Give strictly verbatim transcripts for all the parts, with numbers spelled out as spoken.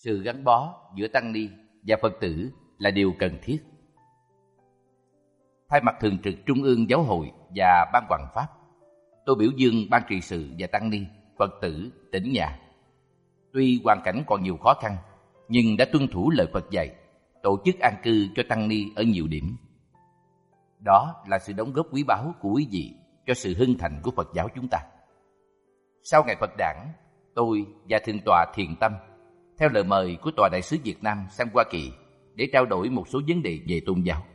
Sự gắn bó giữa tăng ni và Phật tử là điều cần thiết. Thay mặt Thường trực Trung ương Giáo hội và Ban Hoằng Pháp, tôi biểu dương Ban trị sự và tăng ni, Phật tử tỉnh nhà. Tuy hoàn cảnh còn nhiều khó khăn, nhưng đã tuân thủ lời Phật dạy, tổ chức an cư cho tăng ni ở nhiều điểm. Đó là sự đóng góp quý báu của quý vị cho sự hưng thành của Phật giáo chúng ta. Sau ngày Phật đản, tôi và Thượng tọa Thiền Tâm, theo lời mời của Tòa Đại sứ Việt Nam sang Hoa Kỳ để trao đổi một số vấn đề về tôn giáo.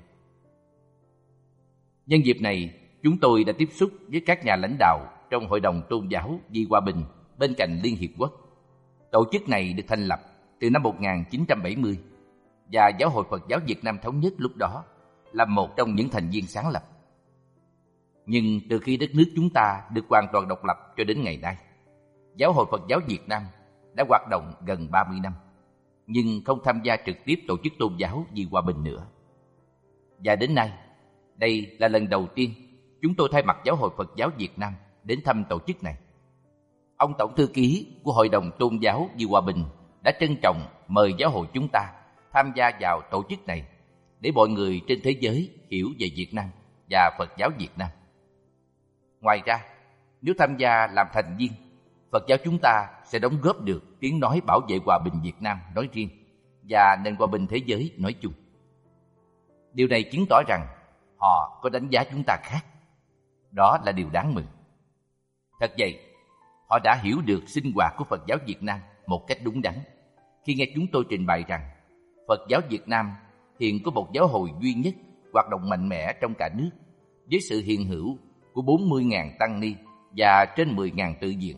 Nhân dịp này, chúng tôi đã tiếp xúc với các nhà lãnh đạo trong Hội đồng Tôn giáo vì Hòa bình bên cạnh Liên Hiệp Quốc. Tổ chức này được thành lập từ năm một nghìn chín trăm bảy mươi và Giáo hội Phật giáo Việt Nam Thống nhất lúc đó là một trong những thành viên sáng lập. Nhưng từ khi đất nước chúng ta được hoàn toàn độc lập cho đến ngày nay, Giáo hội Phật giáo Việt Nam đã hoạt động gần ba mươi năm, nhưng không tham gia trực tiếp tổ chức tôn giáo vì hòa bình nữa. Và đến nay, đây là lần đầu tiên chúng tôi thay mặt Giáo hội Phật giáo Việt Nam đến thăm tổ chức này. Ông Tổng thư ký của Hội đồng Tôn giáo vì Hòa bình đã trân trọng mời giáo hội chúng ta tham gia vào tổ chức này để mọi người trên thế giới hiểu về Việt Nam và Phật giáo Việt Nam. Ngoài ra, nếu tham gia làm thành viên, Phật giáo chúng ta sẽ đóng góp được tiếng nói bảo vệ hòa bình Việt Nam nói riêng và nền hòa bình thế giới nói chung. Điều này chứng tỏ rằng họ có đánh giá chúng ta khác. Đó là điều đáng mừng. Thật vậy, họ đã hiểu được sinh hoạt của Phật giáo Việt Nam một cách đúng đắn khi nghe chúng tôi trình bày rằng Phật giáo Việt Nam hiện có một giáo hội duy nhất hoạt động mạnh mẽ trong cả nước với sự hiện hữu của bốn mươi nghìn tăng ni và trên mười nghìn tự viện.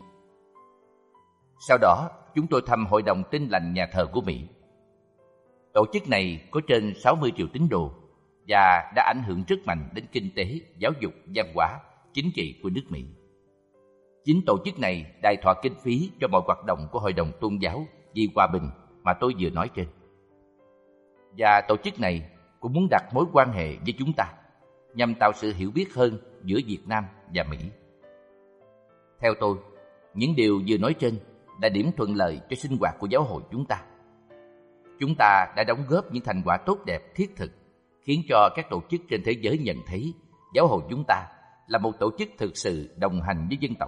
Sau đó, chúng tôi thăm Hội đồng Tin lành Nhà thờ của Mỹ. Tổ chức này có trên sáu mươi triệu tín đồ và đã ảnh hưởng rất mạnh đến kinh tế, giáo dục, văn hóa, chính trị của nước Mỹ. Chính tổ chức này đài thọ kinh phí cho mọi hoạt động của Hội đồng Tôn giáo vì Hòa bình mà tôi vừa nói trên. Và tổ chức này cũng muốn đặt mối quan hệ với chúng ta nhằm tạo sự hiểu biết hơn giữa Việt Nam và Mỹ. Theo tôi, những điều vừa nói trên là điểm thuận lợi cho sinh hoạt của giáo hội chúng ta. Chúng ta đã đóng góp những thành quả tốt đẹp thiết thực, khiến cho các tổ chức trên thế giới nhận thấy giáo hội chúng ta là một tổ chức thực sự đồng hành với dân tộc.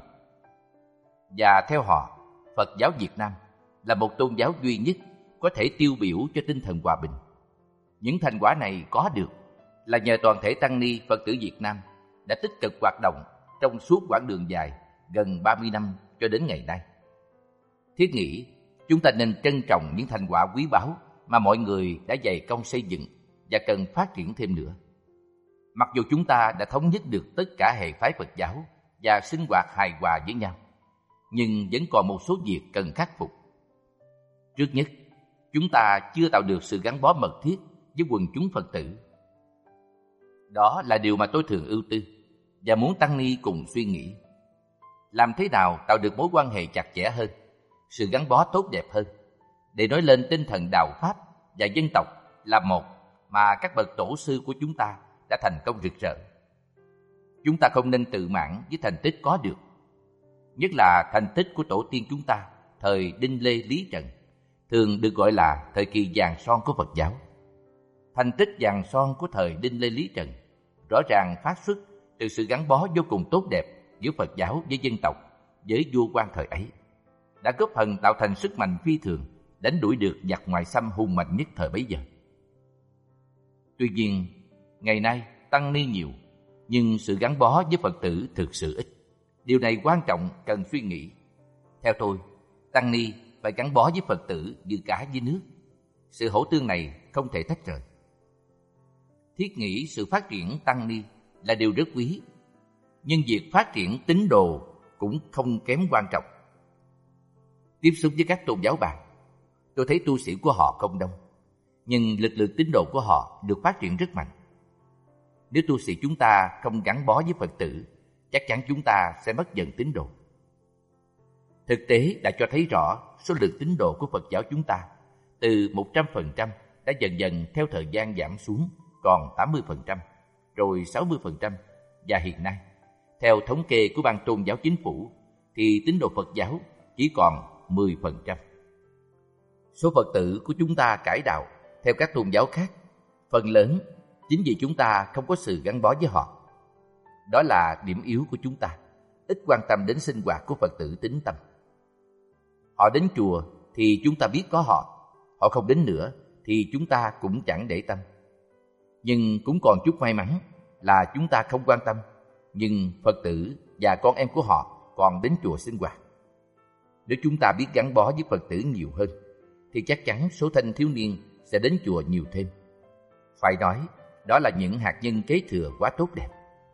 Và theo họ, Phật giáo Việt Nam là một tôn giáo duy nhất có thể tiêu biểu cho tinh thần hòa bình. Những thành quả này có được là nhờ toàn thể tăng ni Phật tử Việt Nam đã tích cực hoạt động trong suốt quãng đường dài gần ba mươi năm cho đến ngày nay. Thiết nghĩ, chúng ta nên trân trọng những thành quả quý báu mà mọi người đã dày công xây dựng và cần phát triển thêm nữa. Mặc dù chúng ta đã thống nhất được tất cả hệ phái Phật giáo và sinh hoạt hài hòa với nhau, nhưng vẫn còn một số việc cần khắc phục. Trước nhất, chúng ta chưa tạo được sự gắn bó mật thiết với quần chúng Phật tử. Đó là điều mà tôi thường ưu tư và muốn tăng ni cùng suy nghĩ. Làm thế nào tạo được mối quan hệ chặt chẽ hơn, sự gắn bó tốt đẹp hơn, để nói lên tinh thần đạo Pháp và dân tộc là một mà các bậc tổ sư của chúng ta đã thành công rực rỡ. Chúng ta không nên tự mãn với thành tích có được, nhất là thành tích của tổ tiên chúng ta thời Đinh Lê Lý Trần, thường được gọi là thời kỳ vàng son của Phật giáo. Thành tích vàng son của thời Đinh Lê Lý Trần rõ ràng phát xuất từ sự gắn bó vô cùng tốt đẹp giữa Phật giáo với dân tộc, với vua quan thời ấy, đã góp phần tạo thành sức mạnh phi thường đánh đuổi được giặc ngoại xâm hung mạnh nhất thời bấy giờ. Tuy nhiên, ngày nay tăng ni nhiều, nhưng sự gắn bó với Phật tử thực sự ít. Điều này quan trọng, cần suy nghĩ. Theo tôi, tăng ni phải gắn bó với Phật tử như cá với nước. Sự hỗ tương này không thể tách rời. Thiết nghĩ sự phát triển tăng ni là điều rất quý, nhưng việc phát triển tín đồ cũng không kém quan trọng. Tiếp xúc với các tôn giáo bạn, tôi thấy tu sĩ của họ không đông, nhưng lực lượng tín đồ của họ được phát triển rất mạnh. Nếu tu sĩ chúng ta không gắn bó với Phật tử, chắc chắn chúng ta sẽ mất dần tín đồ. Thực tế đã cho thấy rõ số lượng tín đồ của Phật giáo chúng ta từ một trăm phần trăm đã dần dần theo thời gian giảm xuống còn tám mươi phần trăm, rồi sáu mươi phần trăm, và hiện nay, theo thống kê của Ban Tôn giáo Chính phủ, thì tín đồ Phật giáo chỉ còn mười phần trăm. Số Phật tử của chúng ta cải đạo theo các tôn giáo khác, phần lớn chính vì chúng ta không có sự gắn bó với họ. Đó là điểm yếu của chúng ta, ít quan tâm đến sinh hoạt của Phật tử tín tâm. Họ đến chùa thì chúng ta biết có họ, họ không đến nữa thì chúng ta cũng chẳng để tâm. Nhưng cũng còn chút may mắn là chúng ta không quan tâm, nhưng Phật tử và con em của họ còn đến chùa sinh hoạt. Nếu chúng ta biết gắn bó với Phật tử nhiều hơn, thì chắc chắn số thanh thiếu niên sẽ đến chùa nhiều thêm. Phải nói, đó là những hạt nhân kế thừa quá tốt đẹp.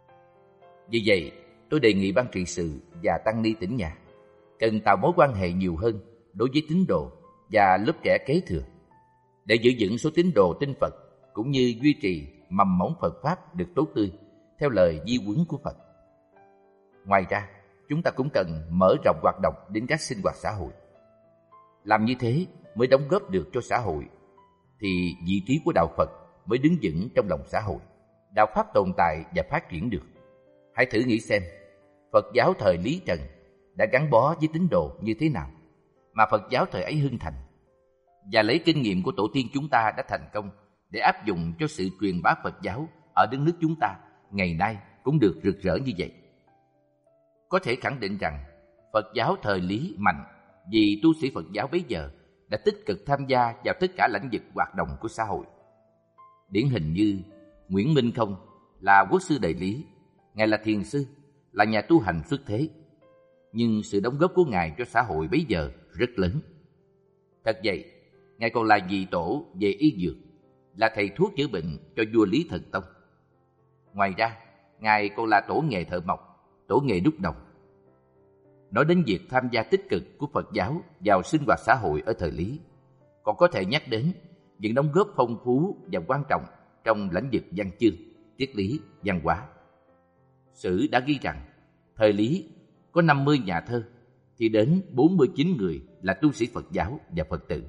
Vì vậy, tôi đề nghị ban trị sự và tăng ni tỉnh nhà cần tạo mối quan hệ nhiều hơn đối với tín đồ và lớp trẻ kế thừa, để giữ vững số tín đồ tin Phật cũng như duy trì mầm mống Phật Pháp được tốt tươi theo lời di huấn của Phật. Ngoài ra, chúng ta cũng cần mở rộng hoạt động đến các sinh hoạt xã hội. Làm như thế mới đóng góp được cho xã hội, thì vị trí của đạo Phật mới đứng vững trong lòng xã hội, đạo Pháp tồn tại và phát triển được. Hãy thử nghĩ xem, Phật giáo thời Lý Trần đã gắn bó với tín đồ như thế nào mà Phật giáo thời ấy hưng thành, và lấy kinh nghiệm của tổ tiên chúng ta đã thành công để áp dụng cho sự truyền bá Phật giáo ở đất nước chúng ta ngày nay cũng được rực rỡ như vậy. Có thể khẳng định rằng Phật giáo thời Lý mạnh vì tu sĩ Phật giáo bấy giờ đã tích cực tham gia vào tất cả lĩnh vực hoạt động của xã hội. Điển hình như Nguyễn Minh Không là quốc sư đời Lý, Ngài là thiền sư, là nhà tu hành xuất thế, nhưng sự đóng góp của Ngài cho xã hội bấy giờ rất lớn. Thật vậy, Ngài còn là vị tổ về y dược, là thầy thuốc chữa bệnh cho vua Lý Thần Tông. Ngoài ra, Ngài còn là tổ nghề thợ mộc, tổ nghề đúc đồng. Nói đến việc tham gia tích cực của Phật giáo vào sinh hoạt xã hội ở thời Lý, còn có thể nhắc đến những đóng góp phong phú và quan trọng trong lĩnh vực văn chương, triết lý, văn hóa. Sử đã ghi rằng, thời Lý có năm mươi nhà thơ, thì đến bốn mươi chín người là tu sĩ Phật giáo và Phật tử.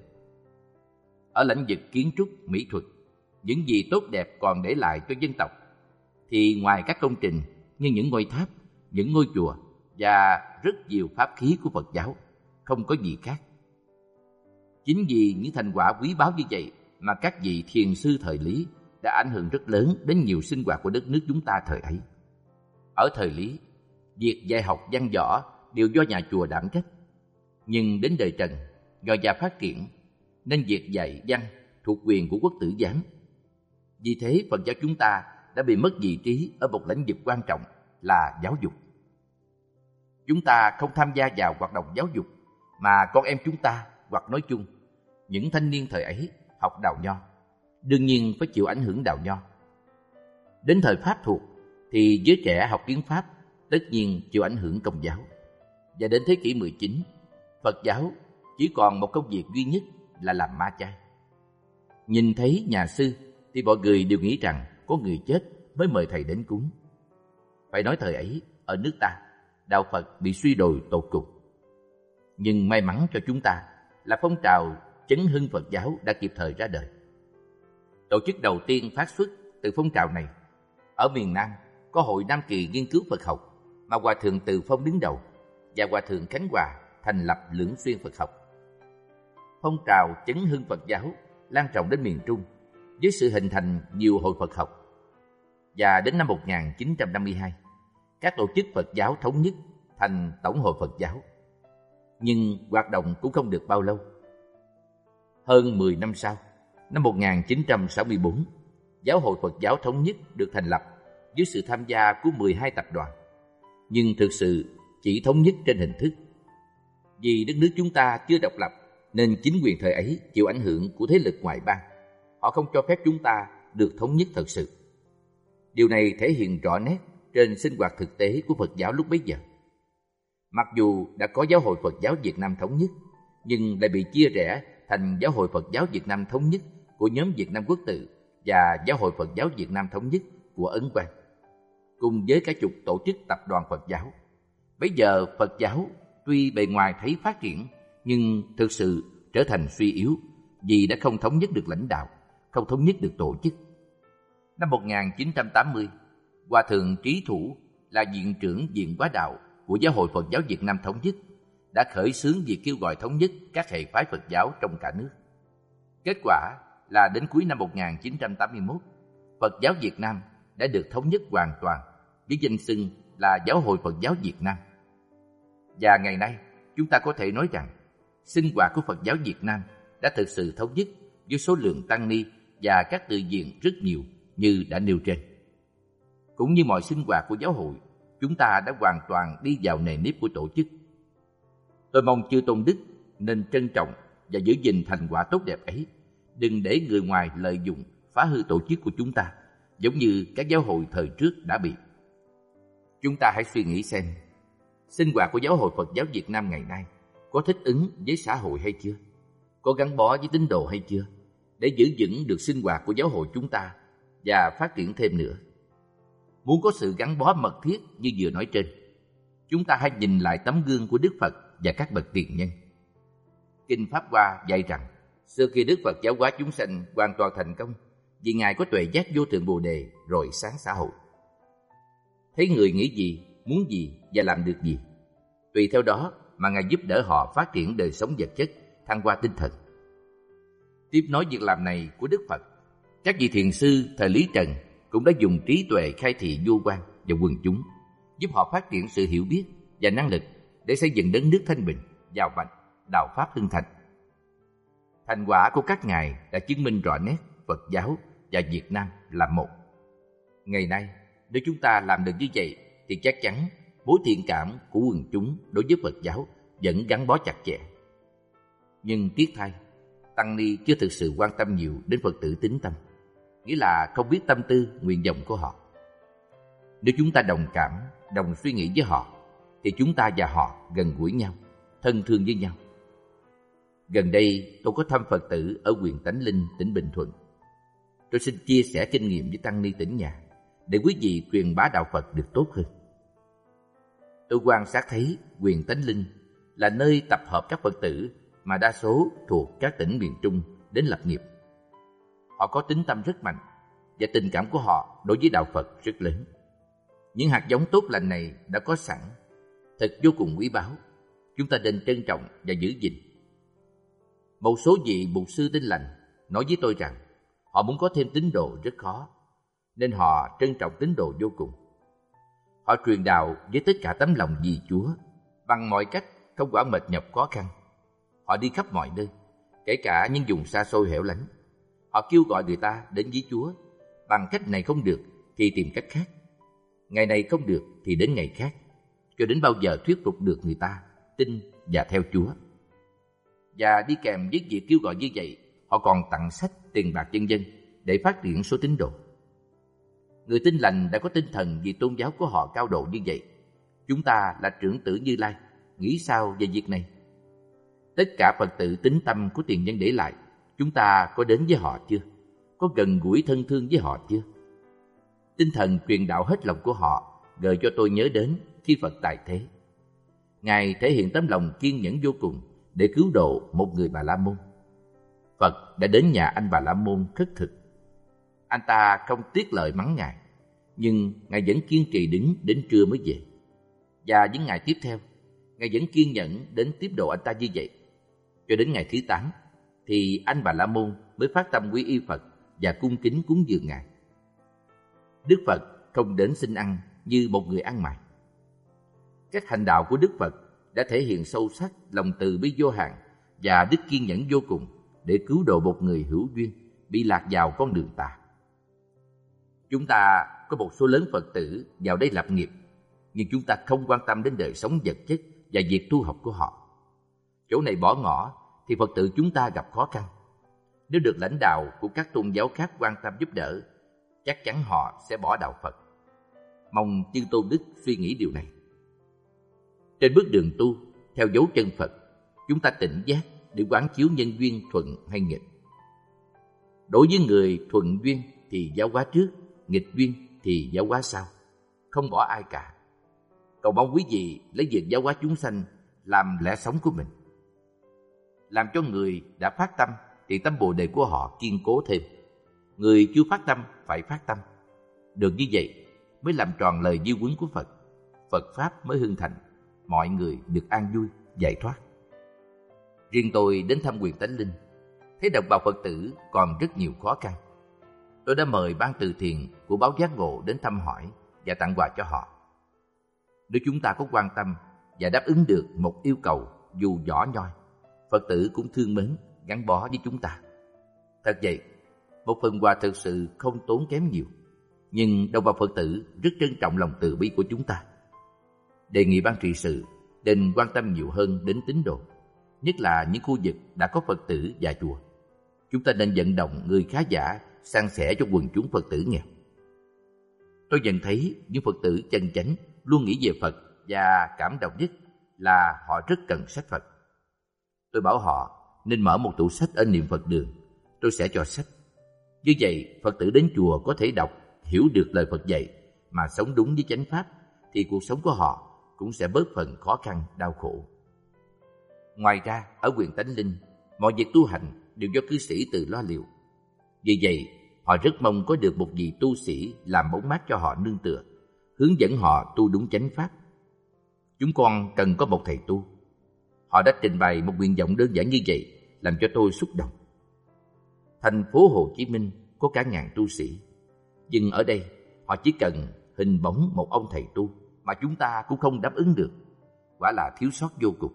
Ở lĩnh vực kiến trúc, mỹ thuật, những gì tốt đẹp còn để lại cho dân tộc, thì ngoài các công trình như những ngôi tháp, những ngôi chùa và rất nhiều pháp khí của Phật giáo, không có gì khác. Chính vì những thành quả quý báu như vậy mà các vị thiền sư thời Lý đã ảnh hưởng rất lớn đến nhiều sinh hoạt của đất nước chúng ta thời ấy. Ở thời Lý, việc dạy học văn võ đều do nhà chùa đảm trách. Nhưng đến đời Trần, do gia phát triển, nên việc dạy văn thuộc quyền của quốc tử giám. Vì thế Phật giáo chúng ta đã bị mất vị trí ở một lĩnh vực quan trọng là giáo dục. Chúng ta không tham gia vào hoạt động giáo dục, mà con em chúng ta, hoặc nói chung, những thanh niên thời ấy học đạo nho, đương nhiên phải chịu ảnh hưởng đạo nho. Đến thời Pháp thuộc, thì giới trẻ học tiếng Pháp tất nhiên chịu ảnh hưởng Công giáo. Và đến thế kỷ mười chín, Phật giáo chỉ còn một công việc duy nhất là làm ma chay. Nhìn thấy nhà sư thì mọi người đều nghĩ rằng có người chết mới mời thầy đến cúng. Phải nói thời ấy, ở nước ta, đạo Phật bị suy đồi tột cùng. Nhưng may mắn cho chúng ta là phong trào chấn hưng Phật giáo đã kịp thời ra đời. Tổ chức đầu tiên phát xuất từ phong trào này ở miền Nam có Hội Nam Kỳ Nghiên cứu Phật học mà Hòa Thượng Từ Phong đứng đầu, và Hòa Thượng Khánh Hòa thành lập Lưỡng Xuyên Phật học. Phong trào chấn hưng Phật giáo lan rộng đến miền Trung với sự hình thành nhiều hội Phật học. Và đến năm một nghìn chín trăm năm mươi hai, các tổ chức Phật giáo thống nhất thành Tổng hội Phật giáo. Nhưng hoạt động cũng không được bao lâu. Hơn mười năm sau, năm một nghìn chín trăm sáu mươi tư, Giáo hội Phật giáo thống nhất được thành lập dưới sự tham gia của mười hai tập đoàn, nhưng thực sự chỉ thống nhất trên hình thức. Vì đất nước chúng ta chưa độc lập, nên chính quyền thời ấy chịu ảnh hưởng của thế lực ngoại bang. Họ không cho phép chúng ta được thống nhất thật sự. Điều này thể hiện rõ nét trên sinh hoạt thực tế của Phật giáo lúc bấy giờ. Mặc dù đã có Giáo hội Phật giáo Việt Nam thống nhất, nhưng lại bị chia rẽ thành Giáo hội Phật giáo Việt Nam thống nhất của nhóm Việt Nam Quốc tự và Giáo hội Phật giáo Việt Nam thống nhất của Ấn Quang, cùng với cả chục tổ chức tập đoàn Phật giáo. Bây giờ Phật giáo tuy bề ngoài thấy phát triển, nhưng thực sự trở thành suy yếu vì đã không thống nhất được lãnh đạo, không thống nhất được tổ chức. Năm một nghìn chín trăm tám mươi, Hòa Thượng Trí Thủ là viện trưởng Viện Hóa Đạo của Giáo hội Phật giáo Việt Nam thống nhất đã khởi xướng việc kêu gọi thống nhất các hệ phái Phật giáo trong cả nước. Kết quả là đến cuối năm một nghìn chín trăm tám mươi mốt, Phật giáo Việt Nam đã được thống nhất hoàn toàn với danh xưng là Giáo hội Phật giáo Việt Nam. Và ngày nay, chúng ta có thể nói rằng sinh hoạt của Phật giáo Việt Nam đã thực sự thống nhất với số lượng tăng ni và các tự viện rất nhiều như đã nêu trên. Cũng như mọi sinh hoạt của giáo hội, chúng ta đã hoàn toàn đi vào nề nếp của tổ chức. Tôi mong chư tôn đức nên trân trọng và giữ gìn thành quả tốt đẹp ấy, đừng để người ngoài lợi dụng phá hư tổ chức của chúng ta, giống như các giáo hội thời trước đã bị. Chúng ta hãy suy nghĩ xem, sinh hoạt của Giáo hội Phật giáo Việt Nam ngày nay có thích ứng với xã hội hay chưa? Có gắn bó với tín đồ hay chưa? Để giữ vững được sinh hoạt của giáo hội chúng ta và phát triển thêm nữa. Muốn có sự gắn bó mật thiết như vừa nói trên, chúng ta hãy nhìn lại tấm gương của Đức Phật và các bậc tiền nhân. Kinh Pháp Hoa dạy rằng, xưa khi Đức Phật giáo hóa chúng sanh hoàn toàn thành công, vì Ngài có tuệ giác vô thượng Bồ Đề rồi sáng xã hội. Thấy người nghĩ gì, muốn gì và làm được gì, tùy theo đó mà Ngài giúp đỡ họ phát triển đời sống vật chất, thăng hoa tinh thần. Tiếp nối việc làm này của Đức Phật, các vị thiền sư thời Lý Trần cũng đã dùng trí tuệ khai thị vua quan và quần chúng, giúp họ phát triển sự hiểu biết và năng lực để xây dựng đất nước thanh bình, giàu mạnh, đạo pháp hưng thịnh. Thành quả của các ngài đã chứng minh rõ nét Phật giáo và Việt Nam là một. Ngày nay, nếu chúng ta làm được như vậy thì chắc chắn mối thiện cảm của quần chúng đối với Phật giáo vẫn gắn bó chặt chẽ. Nhưng tiếc thay, tăng ni chưa thực sự quan tâm nhiều đến Phật tử tín tâm, nghĩa là không biết tâm tư, nguyện vọng của họ. Nếu chúng ta đồng cảm, đồng suy nghĩ với họ, thì chúng ta và họ gần gũi nhau, thân thương với nhau. Gần đây tôi có thăm Phật tử ở huyện Tánh Linh, tỉnh Bình Thuận. Tôi xin chia sẻ kinh nghiệm với tăng ni tỉnh nhà để quý vị truyền bá đạo Phật được tốt hơn. Tôi quan sát thấy huyện Tánh Linh là nơi tập hợp các Phật tử mà đa số thuộc các tỉnh miền Trung đến lập nghiệp. Họ có tín tâm rất mạnh và tình cảm của họ đối với đạo Phật rất lớn. Những hạt giống tốt lành này đã có sẵn, thật vô cùng quý báu. Chúng ta nên trân trọng và giữ gìn. Một số vị mục sư Tin Lành nói với tôi rằng họ muốn có thêm tín đồ rất khó, nên họ trân trọng tín đồ vô cùng. Họ truyền đạo với tất cả tấm lòng vì Chúa, bằng mọi cách, không quản mệt nhọc khó khăn. Họ đi khắp mọi nơi, kể cả những vùng xa xôi hẻo lánh. Họ kêu gọi người ta đến với Chúa. Bằng cách này không được thì tìm cách khác. Ngày này không được thì đến ngày khác, cho đến bao giờ thuyết phục được người ta tin và theo Chúa. Và đi kèm với việc kêu gọi như vậy, họ còn tặng sách, tiền bạc vân vân để phát triển số tín đồ. Người Tin Lành đã có tinh thần vì tôn giáo của họ cao độ như vậy. Chúng ta là trưởng tử Như Lai, nghĩ sao về việc này? Tất cả Phật tử tín tâm của tiền nhân để lại, chúng ta có đến với họ chưa? Có gần gũi thân thương với họ chưa? Tinh thần truyền đạo hết lòng của họ gợi cho tôi nhớ đến khi Phật tại thế. Ngài thể hiện tấm lòng kiên nhẫn vô cùng để cứu độ một người Bà La Môn. Phật đã đến nhà anh Bà La Môn khất thực. Anh ta không tiếc lời mắng Ngài, nhưng Ngài vẫn kiên trì đứng đến trưa mới về. Và những ngày tiếp theo, Ngài vẫn kiên nhẫn đến tiếp độ anh ta như vậy. Cho đến ngày thứ tám, thì anh Bà La Môn mới phát tâm quy y Phật và cung kính cúng dường Ngài. Đức Phật không đến xin ăn như một người ăn mày. Các hành đạo của Đức Phật đã thể hiện sâu sắc lòng từ bi vô hạn và đức kiên nhẫn vô cùng để cứu độ một người hữu duyên bị lạc vào con đường tà. Chúng ta có một số lớn Phật tử vào đây lập nghiệp, nhưng chúng ta không quan tâm đến đời sống vật chất và việc tu học của họ. Chỗ này bỏ ngỏ thì Phật tử chúng ta gặp khó khăn. Nếu được lãnh đạo của các tôn giáo khác quan tâm giúp đỡ, chắc chắn họ sẽ bỏ đạo Phật. Mong chư tôn đức suy nghĩ điều này. Trên bước đường tu, theo dấu chân Phật, chúng ta tỉnh giác để quán chiếu nhân duyên thuận hay nghịch. Đối với người thuận duyên thì giáo hóa trước, nghịch duyên thì giáo hóa sau, không bỏ ai cả. Cầu mong quý vị lấy việc giáo hóa chúng sanh làm lẽ sống của mình. Làm cho người đã phát tâm thì tâm Bồ Đề của họ kiên cố thêm. Người chưa phát tâm phải phát tâm. Được như vậy mới làm tròn lời di huấn của Phật. Phật Pháp mới hưng thành, mọi người được an vui, giải thoát. Riêng tôi đến thăm huyện Tánh Linh, thấy đồng bào Phật tử còn rất nhiều khó khăn. Tôi đã mời ban từ thiện của báo Giác Ngộ đến thăm hỏi và tặng quà cho họ. Nếu chúng ta có quan tâm và đáp ứng được một yêu cầu dù nhỏ nhoi, Phật tử cũng thương mến, gắn bó với chúng ta. Thật vậy, một phần quà thực sự không tốn kém nhiều, nhưng đồng bào Phật tử rất trân trọng lòng từ bi của chúng ta. Đề nghị ban trị sự nên quan tâm nhiều hơn đến tín đồ, nhất là những khu vực đã có Phật tử và chùa. Chúng ta nên vận động người khá giả san sẻ cho quần chúng Phật tử nghèo. Tôi nhận thấy những Phật tử chân chánh luôn nghĩ về Phật và cảm động nhất là họ rất cần sách Phật. Tôi bảo họ nên mở một tủ sách ở niệm Phật đường, tôi sẽ cho sách. Như vậy, Phật tử đến chùa có thể đọc, hiểu được lời Phật dạy mà sống đúng với chánh pháp, thì cuộc sống của họ cũng sẽ bớt phần khó khăn, đau khổ. Ngoài ra, ở huyện Tánh Linh, mọi việc tu hành đều do cư sĩ tự lo liệu. Vì vậy, họ rất mong có được một vị tu sĩ làm bóng mát cho họ nương tựa, hướng dẫn họ tu đúng chánh pháp. Chúng con cần có một thầy tu. Họ đã trình bày một nguyện vọng đơn giản như vậy, làm cho tôi xúc động. Thành phố Hồ Chí Minh có cả ngàn tu sĩ, nhưng ở đây họ chỉ cần hình bóng một ông thầy tu mà chúng ta cũng không đáp ứng được. Quả là thiếu sót vô cùng.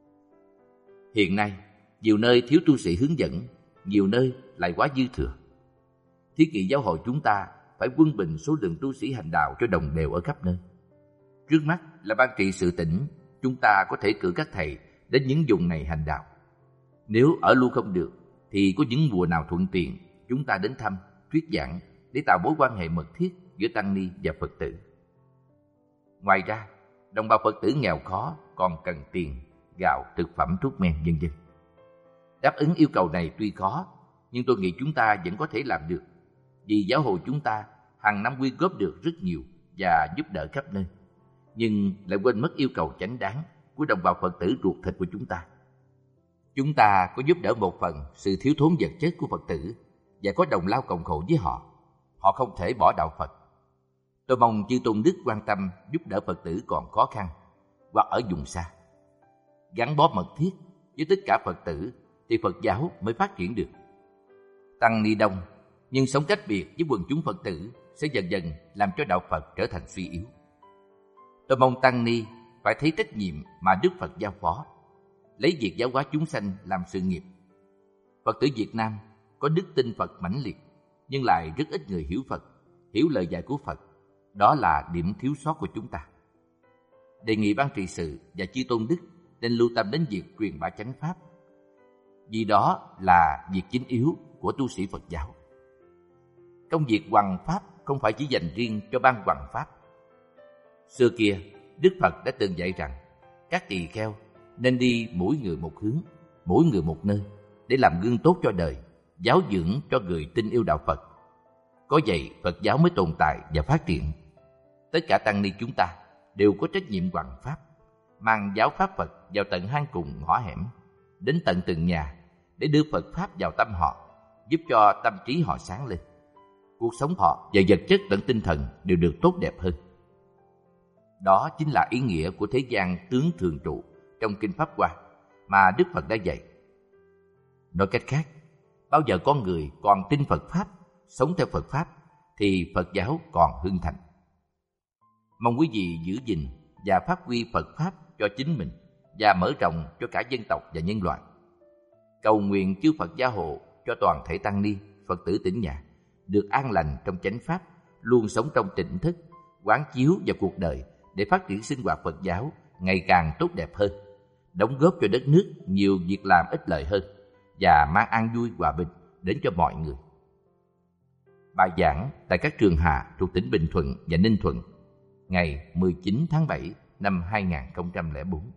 Hiện nay, nhiều nơi thiếu tu sĩ hướng dẫn, nhiều nơi lại quá dư thừa. Thiết kỷ giáo hội chúng ta phải quân bình số lượng tu sĩ hành đạo cho đồng đều ở khắp nơi. Trước mắt là ban trị sự tỉnh, chúng ta có thể cử các thầy đến những vùng này hành đạo. Nếu ở lưu không được, thì có những mùa nào thuận tiện, chúng ta đến thăm, thuyết giảng để tạo mối quan hệ mật thiết giữa tăng ni và Phật tử. Ngoài ra, đồng bào Phật tử nghèo khó còn cần tiền, gạo, thực phẩm, thuốc men, vân vân. Đáp ứng yêu cầu này tuy khó, nhưng tôi nghĩ chúng ta vẫn có thể làm được, vì giáo hội chúng ta hàng năm quyên góp được rất nhiều và giúp đỡ khắp nơi, nhưng lại quên mất yêu cầu chánh đáng của đồng bào Phật tử ruột thịt của chúng ta. Chúng ta có giúp đỡ một phần sự thiếu thốn vật chất của Phật tử và có đồng lao cộng khổ với họ. Họ không thể bỏ đạo Phật. Tôi mong chư tôn đức quan tâm giúp đỡ Phật tử còn khó khăn hoặc ở vùng xa. Gắn bó mật thiết với tất cả Phật tử thì Phật giáo mới phát triển được. Tăng ni đông nhưng sống cách biệt với quần chúng Phật tử sẽ dần dần làm cho đạo Phật trở thành suy yếu. Tôi mong tăng ni phải thấy trách nhiệm mà Đức Phật giao phó, lấy việc giáo hóa chúng sanh làm sự nghiệp. Phật tử Việt Nam có đức tin Phật mãnh liệt, nhưng lại rất ít người hiểu Phật, hiểu lời dạy của Phật. Đó là điểm thiếu sót của chúng ta. Đề nghị ban trị sự và chư tôn đức nên lưu tâm đến việc truyền bá chánh pháp, vì đó là việc chính yếu của tu sĩ Phật giáo. Công việc hoằng pháp không phải chỉ dành riêng cho ban hoằng pháp. Xưa kia, Đức Phật đã từng dạy rằng các tỳ kheo nên đi mỗi người một hướng, mỗi người một nơi để làm gương tốt cho đời, giáo dưỡng cho người tin yêu đạo Phật. Có vậy Phật giáo mới tồn tại và phát triển. Tất cả tăng ni chúng ta đều có trách nhiệm hoằng pháp, mang giáo pháp Phật vào tận hang cùng ngõ hẻm, đến tận từng nhà để đưa Phật pháp vào tâm họ, giúp cho tâm trí họ sáng lên. Cuộc sống họ về vật chất lẫn tinh thần đều được tốt đẹp hơn. Đó chính là ý nghĩa của thế gian tướng thường trụ trong Kinh Pháp Hoa mà Đức Phật đã dạy. Nói cách khác, bao giờ con người còn tin Phật Pháp, sống theo Phật Pháp, thì Phật giáo còn hưng thịnh. Mong quý vị giữ gìn và phát huy Phật Pháp cho chính mình và mở rộng cho cả dân tộc và nhân loại. Cầu nguyện chư Phật gia hộ cho toàn thể tăng ni, Phật tử tỉnh nhà được an lành trong chánh Pháp, luôn sống trong tỉnh thức, quán chiếu vào cuộc đời để phát triển sinh hoạt Phật giáo ngày càng tốt đẹp hơn, đóng góp cho đất nước nhiều việc làm ích lợi hơn và mang an vui hòa bình đến cho mọi người. Bài giảng tại các trường hạ thuộc tỉnh Bình Thuận và Ninh Thuận ngày mười chín tháng bảy năm hai nghìn không trăm lẻ bốn.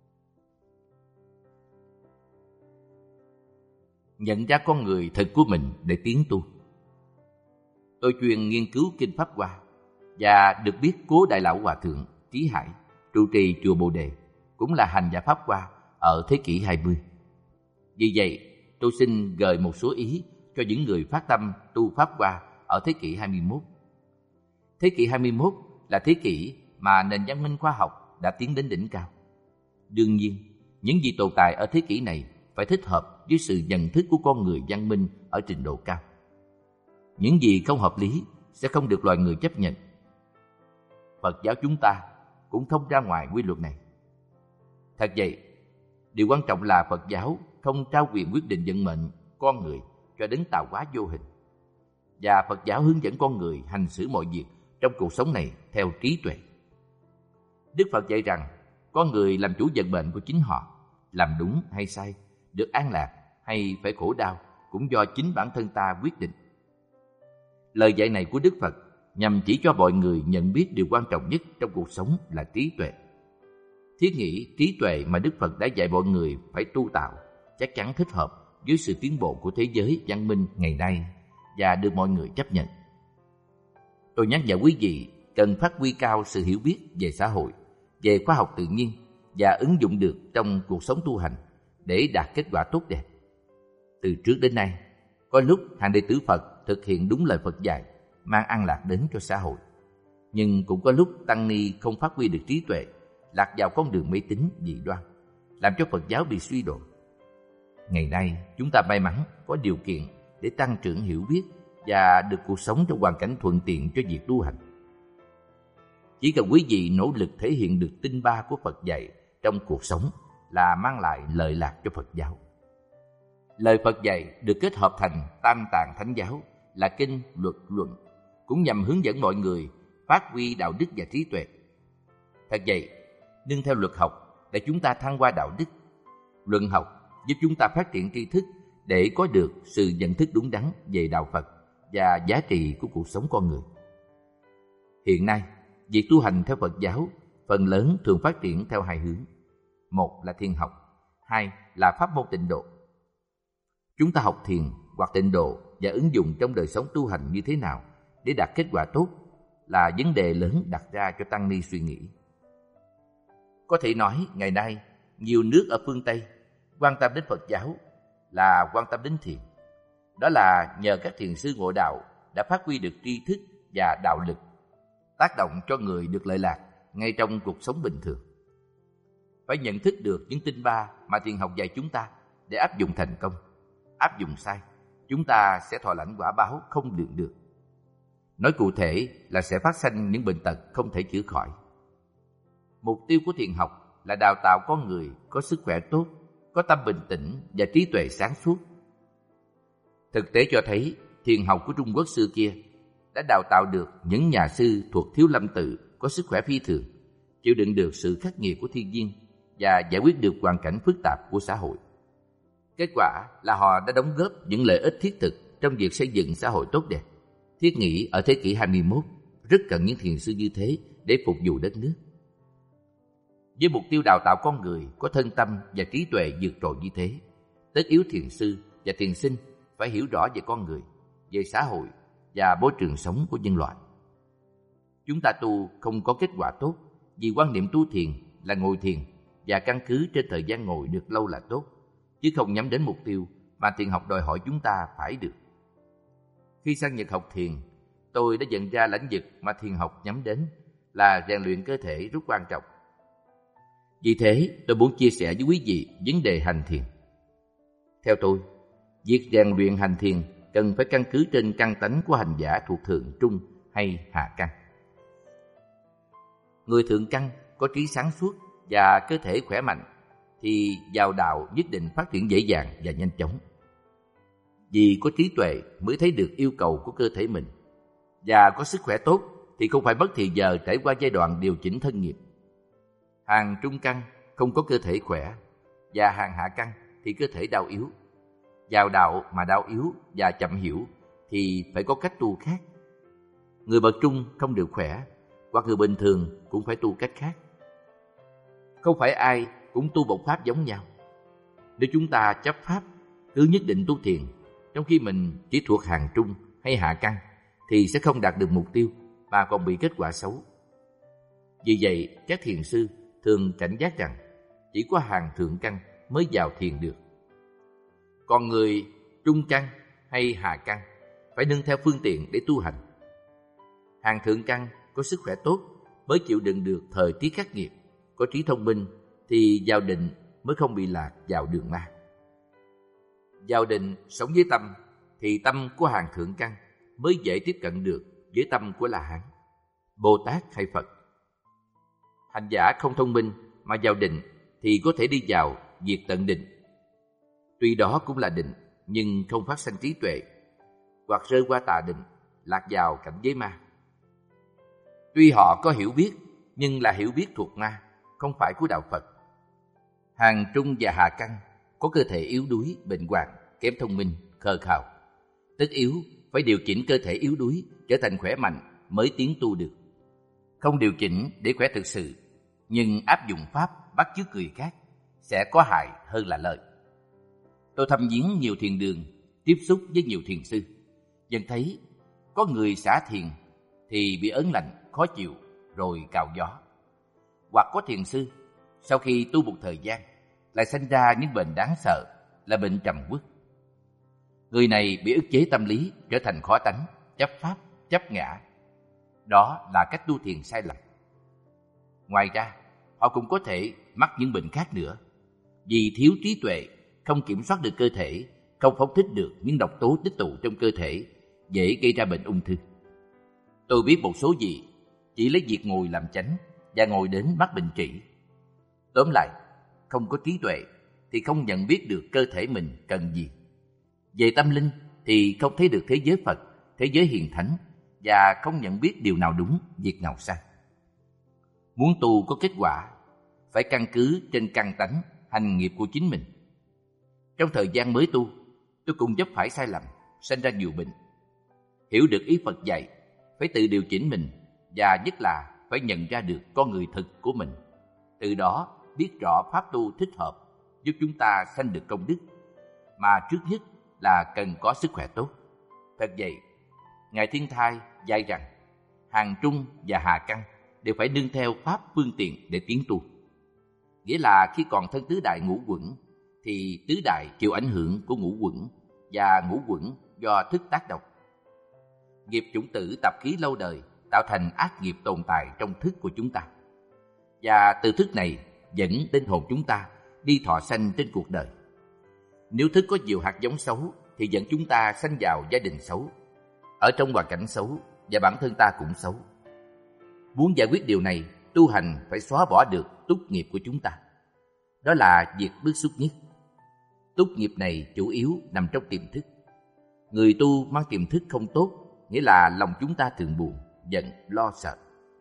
Nhận ra con người thật của mình để tiến tu. Tôi chuyên nghiên cứu Kinh Pháp Hoa và được biết Cố Đại Lão Hòa Thượng Trí Hải, trụ trì chùa Bồ Đề, cũng là hành giả Pháp Hoa ở thế kỷ hai mươi. Vì vậy, tôi xin gợi một số ý cho những người phát tâm tu Pháp Hoa ở thế kỷ hai mươi mốt. Thế kỷ hai mươi mốt là thế kỷ mà nền văn minh khoa học đã tiến đến đỉnh cao. Đương nhiên, những gì tồn tại ở thế kỷ này phải thích hợp với sự nhận thức của con người văn minh ở trình độ cao. Những gì không hợp lý sẽ không được loài người chấp nhận. Phật giáo chúng ta cũng không ra ngoài quy luật này. Thật vậy, điều quan trọng là Phật giáo không trao quyền quyết định vận mệnh con người cho đến tạo hóa vô hình. Và Phật giáo hướng dẫn con người hành xử mọi việc trong cuộc sống này theo trí tuệ. Đức Phật dạy rằng con người làm chủ vận mệnh của chính họ, làm đúng hay sai, được an lạc hay phải khổ đau cũng do chính bản thân ta quyết định. Lời dạy này của Đức Phật nhằm chỉ cho mọi người nhận biết điều quan trọng nhất trong cuộc sống là trí tuệ. Thiết nghĩ trí tuệ mà Đức Phật đã dạy mọi người phải tu tạo chắc chắn thích hợp với sự tiến bộ của thế giới văn minh ngày nay và được mọi người chấp nhận. Tôi nhắc nhở quý vị cần phát huy cao sự hiểu biết về xã hội, về khoa học tự nhiên và ứng dụng được trong cuộc sống tu hành để đạt kết quả tốt đẹp. Từ trước đến nay, có lúc hàng đệ tử Phật thực hiện đúng lời Phật dạy, mang an lạc đến cho xã hội. Nhưng cũng có lúc tăng ni không phát huy được trí tuệ, lạc vào con đường mê tín dị đoan, làm cho Phật giáo bị suy đồi. Ngày nay, chúng ta may mắn có điều kiện để tăng trưởng hiểu biết và được cuộc sống trong hoàn cảnh thuận tiện cho việc tu hành. Chỉ cần quý vị nỗ lực thể hiện được tinh ba của Phật dạy trong cuộc sống là mang lại lợi lạc cho Phật giáo. Lời Phật dạy được kết hợp thành Tam Tạng Thánh Giáo là kinh, luật, luận, cũng nhằm hướng dẫn mọi người phát huy đạo đức và trí tuệ. Thật vậy, nương theo luật học để chúng ta thăng hoa đạo đức. Luận học giúp chúng ta phát triển tri thức để có được sự nhận thức đúng đắn về đạo Phật và giá trị của cuộc sống con người. Hiện nay, việc tu hành theo Phật giáo phần lớn thường phát triển theo hai hướng. Một là thiền học, hai là pháp môn tịnh độ. Chúng ta học thiền hoặc tịnh độ và ứng dụng trong đời sống tu hành như thế nào để đạt kết quả tốt là vấn đề lớn đặt ra cho tăng ni suy nghĩ. Có thể nói ngày nay nhiều nước ở phương Tây quan tâm đến Phật giáo là quan tâm đến thiền. Đó là nhờ các thiền sư ngộ đạo đã phát huy được tri thức và đạo lực, tác động cho người được lợi lạc ngay trong cuộc sống bình thường. Phải nhận thức được những tinh ba mà thiền học dạy chúng ta để áp dụng thành công. Áp dụng sai, chúng ta sẽ thọ lãnh quả báo không lường được. Nói cụ thể là sẽ phát sanh những bệnh tật không thể chữa khỏi. Mục tiêu của thiền học là đào tạo con người có sức khỏe tốt, có tâm bình tĩnh và trí tuệ sáng suốt. Thực tế cho thấy thiền học của Trung Quốc xưa kia đã đào tạo được những nhà sư thuộc Thiếu Lâm Tự có sức khỏe phi thường, chịu đựng được sự khắc nghiệt của thiên nhiên và giải quyết được hoàn cảnh phức tạp của xã hội. Kết quả là họ đã đóng góp những lợi ích thiết thực trong việc xây dựng xã hội tốt đẹp. Thiết nghĩ ở thế kỷ hai mươi mốt rất cần những thiền sư như thế để phục vụ đất nước. Với mục tiêu đào tạo con người có thân tâm và trí tuệ vượt trội như thế, tất yếu thiền sư và thiền sinh phải hiểu rõ về con người, về xã hội và môi trường sống của nhân loại. Chúng ta tu không có kết quả tốt vì quan niệm tu thiền là ngồi thiền và căn cứ trên thời gian ngồi được lâu là tốt, chứ không nhắm đến mục tiêu mà thiền học đòi hỏi chúng ta phải được. Khi sang Nhật học thiền, tôi đã nhận ra lãnh vực mà thiền học nhắm đến là rèn luyện cơ thể rất quan trọng. Vì thế, tôi muốn chia sẻ với quý vị vấn đề hành thiền. Theo tôi, việc rèn luyện hành thiền cần phải căn cứ trên căn tánh của hành giả thuộc thượng, trung hay hạ căn. Người thượng căn có trí sáng suốt và cơ thể khỏe mạnh thì vào đạo nhất định phát triển dễ dàng và nhanh chóng. Vì có trí tuệ mới thấy được yêu cầu của cơ thể mình, và có sức khỏe tốt thì không phải mất thì giờ trải qua giai đoạn điều chỉnh thân nghiệp. Hàng trung căn không có cơ thể khỏe, và hàng hạ căn thì cơ thể đau yếu. Vào đạo mà đau yếu và chậm hiểu thì phải có cách tu khác. Người bậc trung không được khỏe, hoặc người bình thường cũng phải tu cách khác. Không phải ai cũng tu một pháp giống nhau. Nếu chúng ta chấp pháp cứ nhất định tu thiền, trong khi mình chỉ thuộc hàng trung hay hạ căn, thì sẽ không đạt được mục tiêu mà còn bị kết quả xấu. Vì vậy, các thiền sư thường cảnh giác rằng chỉ có hàng thượng căn mới vào thiền được. Còn người trung căn hay hạ căn phải nương theo phương tiện để tu hành. Hàng thượng căn có sức khỏe tốt mới chịu đựng được thời tiết khắc nghiệt, có trí thông minh thì vào định mới không bị lạc vào đường ma. Vào định sống với tâm thì tâm của hàng thượng căn mới dễ tiếp cận được với tâm của La Hán, Bồ Tát hay Phật. Hành giả không thông minh mà vào định thì có thể đi vào diệt tận định. Tuy đó cũng là định nhưng không phát sanh trí tuệ, hoặc rơi qua tà định, lạc vào cảnh giới ma. Tuy họ có hiểu biết nhưng là hiểu biết thuộc ma, không phải của đạo Phật. Hàng trung và hạ căn có cơ thể yếu đuối, bệnh hoạn, kém thông minh, khờ khào. Tất yếu phải điều chỉnh cơ thể yếu đuối trở thành khỏe mạnh mới tiến tu được. Không điều chỉnh để khỏe thực sự, nhưng áp dụng pháp bắt chước người khác sẽ có hại hơn là lợi. Tôi thăm viếng nhiều thiền đường, tiếp xúc với nhiều thiền sư, dần thấy có người xả thiền thì bị ớn lạnh, khó chịu, rồi cào gió. Hoặc có thiền sư sau khi tu một thời gian lại sanh ra những bệnh đáng sợ là bệnh trầm uất. Người này bị ức chế tâm lý, trở thành khó tánh, chấp pháp, chấp ngã. Đó là cách tu thiền sai lầm. Ngoài ra, họ cũng có thể mắc những bệnh khác nữa. Vì thiếu trí tuệ, không kiểm soát được cơ thể, không phóng thích được những độc tố tích tụ trong cơ thể, dễ gây ra bệnh ung thư. Tôi biết một số vị chỉ lấy việc ngồi làm chánh và ngồi đến mắc bệnh trĩ. Tóm lại, không có trí tuệ thì không nhận biết được cơ thể mình cần gì. Về tâm linh thì không thấy được thế giới Phật, thế giới hiền thánh, và không nhận biết điều nào đúng, việc nào sai. Muốn tu có kết quả, phải căn cứ trên căn tánh, hành nghiệp của chính mình. Trong thời gian mới tu, tôi cũng vấp phải sai lầm, sanh ra nhiều bệnh. Hiểu được ý Phật dạy, phải tự điều chỉnh mình, và nhất là phải nhận ra được con người thực của mình. Từ đó biết rõ pháp tu thích hợp, giúp chúng ta sanh được công đức, mà trước nhất là cần có sức khỏe tốt. Thật vậy, Ngài Thiên Thai dạy rằng hàng trung và hạ căn đều phải nương theo pháp phương tiện để tiến tu. Nghĩa là khi còn thân tứ đại ngũ quẩn thì tứ đại chịu ảnh hưởng của ngũ quẩn, và ngũ quẩn do thức tác động. Nghiệp chủng tử tập khí lâu đời tạo thành ác nghiệp tồn tại trong thức của chúng ta, và từ thức này dẫn đến hồn chúng ta đi thọ sanh trên cuộc đời. Nếu thức có nhiều hạt giống xấu thì dẫn chúng ta sanh vào gia đình xấu, ở trong hoàn cảnh xấu, và bản thân ta cũng xấu. Muốn giải quyết điều này, tu hành phải xóa bỏ được túc nghiệp của chúng ta. Đó là việc bức xúc nhất. Túc nghiệp này chủ yếu nằm trong tiềm thức. Người tu mang tiềm thức không tốt, nghĩa là lòng chúng ta thường buồn, giận, lo sợ.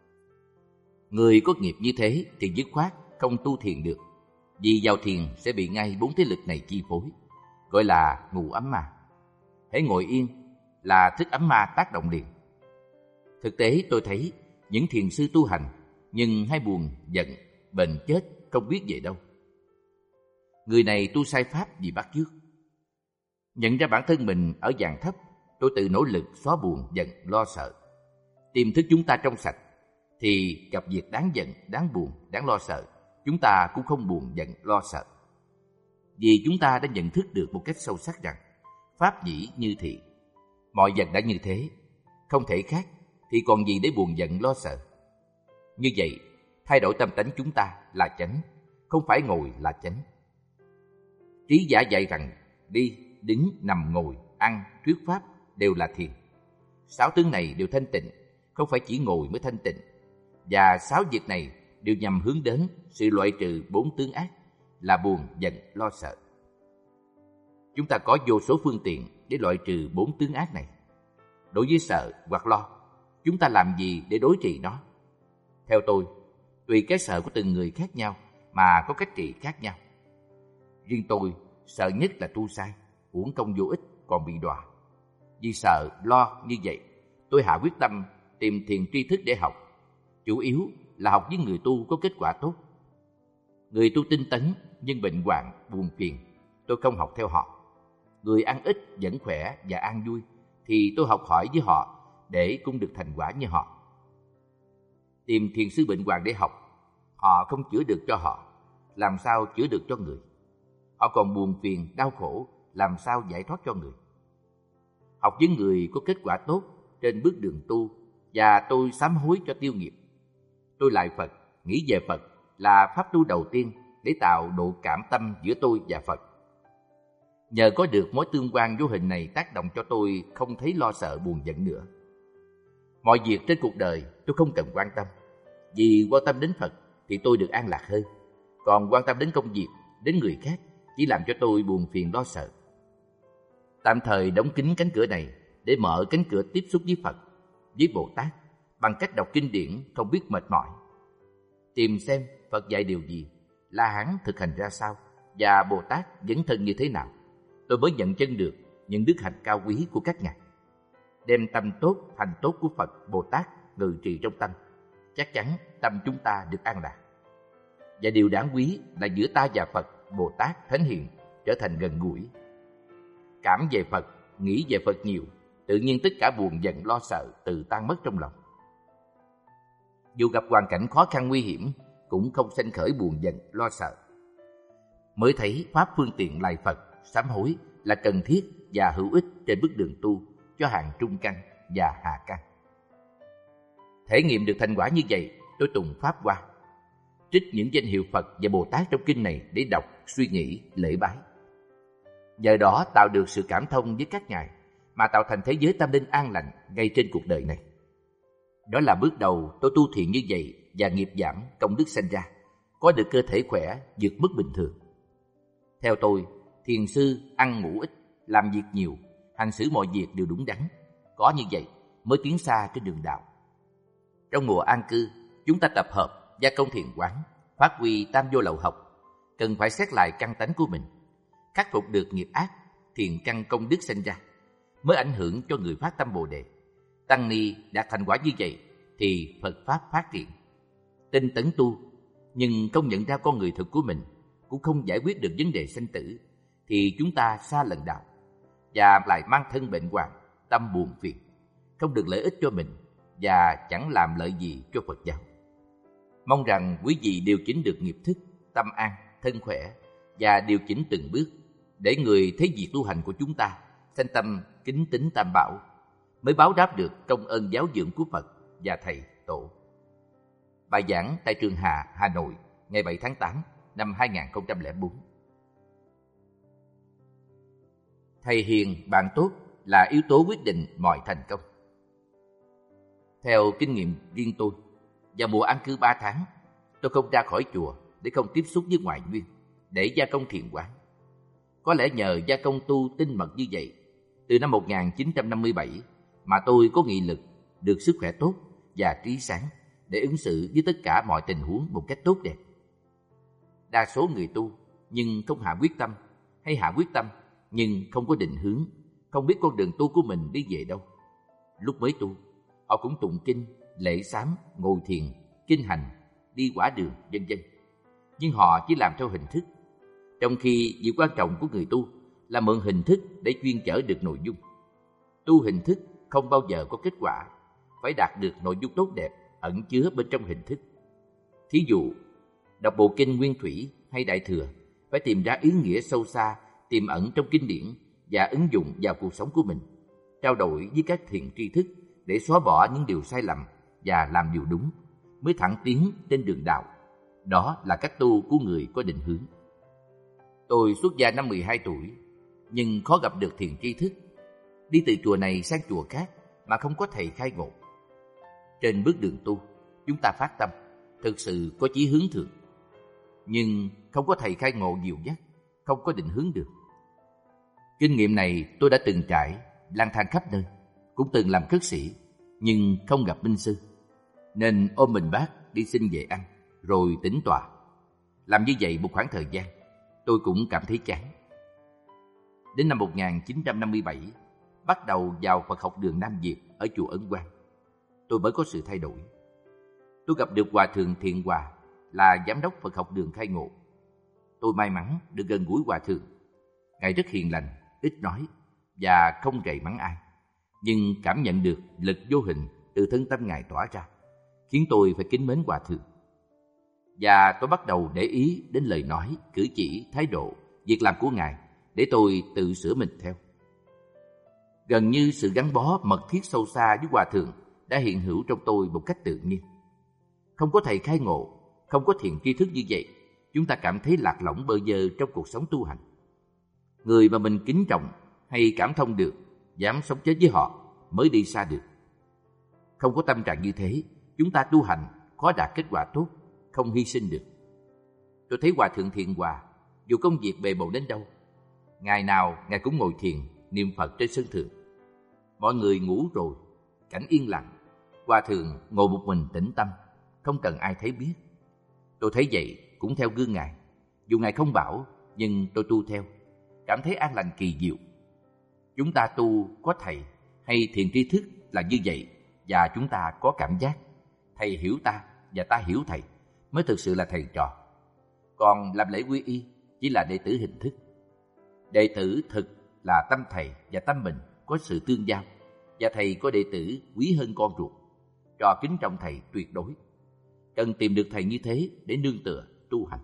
Người có nghiệp như thế thì dứt khoát không tu thiền được, vì vào thiền sẽ bị ngay bốn thế lực này chi phối, gọi là ngũ ấm ma. Hễ ngồi yên là thức ấm ma tác động liền. Thực tế tôi thấy những thiền sư tu hành nhưng hay buồn, giận, bệnh chết không biết về đâu. Người này tu sai pháp vì bắt chước. Nhận ra bản thân mình ở dạng thấp, tôi tự nỗ lực xóa buồn, giận, lo sợ. Tiềm thức chúng ta trong sạch thì gặp việc đáng giận, đáng buồn, đáng lo sợ, chúng ta cũng không buồn, giận, lo sợ. Vì chúng ta đã nhận thức được một cách sâu sắc rằng pháp dĩ như thị, mọi vật đã như thế, không thể khác, thì còn gì để buồn giận lo sợ. Như vậy, thay đổi tâm tánh chúng ta là chánh, không phải ngồi là chánh. Trí giả dạy rằng đi, đứng, nằm, ngồi, ăn, thuyết pháp đều là thiền. Sáu tướng này đều thanh tịnh, không phải chỉ ngồi mới thanh tịnh. Và sáu việc này đều nhằm hướng đến sự loại trừ bốn tướng ác là buồn, giận, lo sợ. Chúng ta có vô số phương tiện để loại trừ bốn tướng ác này. Đối với sợ hoặc lo, chúng ta làm gì để đối trị nó? Theo tôi, tùy cái sợ của từng người khác nhau mà có cách trị khác nhau. Riêng tôi sợ nhất là tu sai, uổng công vô ích còn bị đọa. Vì sợ, lo như vậy, tôi hạ quyết tâm tìm thiền tri thức để học. Chủ yếu là học với người tu có kết quả tốt. Người tu tinh tấn nhưng bệnh hoạn, buồn phiền, tôi không học theo họ. Người ăn ít vẫn khỏe và an vui thì tôi học hỏi với họ để cũng được thành quả như họ. Tìm thiền sư bệnh hoạn để học, họ không chữa được cho họ, làm sao chữa được cho người? Họ còn buồn phiền, đau khổ, làm sao giải thoát cho người? Học với người có kết quả tốt trên bước đường tu, và tôi sám hối cho tiêu nghiệp. Tôi lại Phật, nghĩ về Phật là pháp tu đầu tiên để tạo độ cảm tâm giữa tôi và Phật. Nhờ có được mối tương quan vô hình này tác động cho tôi không thấy lo sợ buồn giận nữa. Mọi việc trên cuộc đời tôi không cần quan tâm, vì quan tâm đến Phật thì tôi được an lạc hơn. Còn quan tâm đến công việc, đến người khác chỉ làm cho tôi buồn phiền lo sợ. Tạm thời đóng kín cánh cửa này để mở cánh cửa tiếp xúc với Phật, với Bồ Tát bằng cách đọc kinh điển không biết mệt mỏi. Tìm xem Phật dạy điều gì, La Hán thực hành ra sao và Bồ Tát dấn thân như thế nào. Tôi mới nhận chân được những đức hạnh cao quý của các ngài. Đem tâm tốt, hành tốt của Phật, Bồ Tát ngự trị trong tâm, chắc chắn tâm chúng ta được an lạc. Và điều đáng quý là giữa ta và Phật, Bồ Tát, Thánh Hiền trở thành gần gũi. Cảm về Phật, nghĩ về Phật nhiều, tự nhiên tất cả buồn giận lo sợ tự tan mất trong lòng. Dù gặp hoàn cảnh khó khăn nguy hiểm, cũng không sanh khởi buồn giận lo sợ. Mới thấy pháp phương tiện lại Phật, sám hối là cần thiết và hữu ích trên bước đường tu cho hàng trung căn và hạ căn. Thể nghiệm được thành quả như vậy, tôi tùng pháp hoa, trích những danh hiệu Phật và Bồ Tát trong kinh này để đọc, suy nghĩ, lễ bái. Nhờ đó tạo được sự cảm thông với các ngài mà tạo thành thế giới tâm linh an lành ngay trên cuộc đời này. Đó là bước đầu tôi tu thiện như vậy và nghiệp giảm, công đức sanh ra, có được cơ thể khỏe vượt mức bình thường. Theo tôi, thiền sư ăn ngủ ít, làm việc nhiều, hành xử mọi việc đều đúng đắn. Có như vậy mới tiến xa trên đường đạo. Trong mùa an cư, chúng ta tập hợp, gia công thiền quán, phát huy tam vô lậu học, cần phải xét lại căn tánh của mình, khắc phục được nghiệp ác, thiền căn công đức sinh ra, mới ảnh hưởng cho người phát tâm Bồ Đề. Tăng ni đạt thành quả như vậy thì Phật Pháp phát triển. Tinh tấn tu, nhưng không nhận ra con người thực của mình, cũng không giải quyết được vấn đề sinh tử, thì chúng ta xa lần đạo, và lại mang thân bệnh hoạn, tâm buồn phiền, không được lợi ích cho mình, và chẳng làm lợi gì cho Phật giáo. Mong rằng quý vị điều chỉnh được nghiệp thức, tâm an, thân khỏe, và điều chỉnh từng bước, để người thấy việc tu hành của chúng ta sanh tâm kính tín Tam Bảo, mới báo đáp được công ơn giáo dưỡng của Phật và Thầy Tổ. Bài giảng tại Trường Hà, Hà Nội, ngày bảy tháng tám năm hai nghìn không trăm lẻ bốn. Thầy hiền, bạn tốt là yếu tố quyết định mọi thành công. Theo kinh nghiệm riêng tôi, vào mùa an cư ba tháng, tôi không ra khỏi chùa để không tiếp xúc với ngoại nguyên, để gia công thiền quán. Có lẽ nhờ gia công tu tinh mật như vậy, từ năm một nghìn chín trăm năm mươi bảy mà tôi có nghị lực, được sức khỏe tốt và trí sáng để ứng xử với tất cả mọi tình huống một cách tốt đẹp. Đa số người tu nhưng không hạ quyết tâm, hay hạ quyết tâm nhưng không có định hướng, không biết con đường tu của mình đi về đâu. Lúc mới tu, họ cũng tụng kinh, lễ sám, ngồi thiền, kinh hành, đi quả đường, vân vân. Nhưng họ chỉ làm theo hình thức, trong khi việc quan trọng của người tu là mượn hình thức để chuyên chở được nội dung. Tu hình thức không bao giờ có kết quả, phải đạt được nội dung tốt đẹp ẩn chứa bên trong hình thức. Thí dụ, đọc bộ kinh Nguyên Thủy hay Đại Thừa, phải tìm ra ý nghĩa sâu xa tiềm ẩn trong kinh điển và ứng dụng vào cuộc sống của mình, trao đổi với các thiền tri thức để xóa bỏ những điều sai lầm và làm điều đúng, mới thẳng tiến trên đường đạo. Đó là cách tu của người có định hướng. Tôi xuất gia năm mười hai tuổi, nhưng khó gặp được thiền tri thức, đi từ chùa này sang chùa khác mà không có thầy khai ngộ. Trên bước đường tu, chúng ta phát tâm, thực sự có chí hướng thượng, nhưng không có thầy khai ngộ dìu dắt, không có định hướng được. Kinh nghiệm này tôi đã từng trải, lang thang khắp nơi, cũng từng làm cất sĩ, nhưng không gặp minh sư, nên ôm bình bát đi xin về ăn, rồi tĩnh tọa. Làm như vậy một khoảng thời gian, tôi cũng cảm thấy chán. Đến năm một nghìn chín trăm năm mươi bảy, bắt đầu vào Phật học đường Nam Việt ở chùa Ấn Quang, tôi mới có sự thay đổi. Tôi gặp được Hòa Thượng Thiện Hòa, là giám đốc Phật học đường khai ngộ. Tôi may mắn được gần gũi Hòa Thượng. Ngài rất hiền lành, ít nói và không gầy mắng ai, nhưng cảm nhận được lực vô hình từ thân tâm Ngài tỏa ra, khiến tôi phải kính mến Hòa Thượng. Và tôi bắt đầu để ý đến lời nói, cử chỉ, thái độ, việc làm của Ngài để tôi tự sửa mình theo. Gần như sự gắn bó mật thiết sâu xa với Hòa Thượng đã hiện hữu trong tôi một cách tự nhiên. Không có thầy khai ngộ, không có thiền tri thức như vậy, chúng ta cảm thấy lạc lõng bơ vơ trong cuộc sống tu hành. Người mà mình kính trọng hay cảm thông được, dám sống chết với họ mới đi xa được. Không có tâm trạng như thế, chúng ta tu hành khó đạt kết quả tốt, không hy sinh được. Tôi thấy Hòa Thượng Thiện Hòa, dù công việc bề bộn đến đâu, ngày nào Ngài cũng ngồi thiền, niệm Phật trên sân thượng. Mọi người ngủ rồi, cảnh yên lặng, Hòa Thượng ngồi một mình tĩnh tâm, không cần ai thấy biết. Tôi thấy vậy cũng theo gương Ngài. Dù Ngài không bảo, nhưng tôi tu theo, cảm thấy an lành kỳ diệu. Chúng ta tu có thầy hay thiền tri thức là như vậy, và chúng ta có cảm giác thầy hiểu ta và ta hiểu thầy mới thực sự là thầy trò. Còn làm lễ quy y chỉ là đệ tử hình thức. Đệ tử thực là tâm thầy và tâm mình có sự tương giao, và thầy có đệ tử quý hơn con ruột, trò kính trọng thầy tuyệt đối. Cần tìm được thầy như thế để nương tựa tu hành.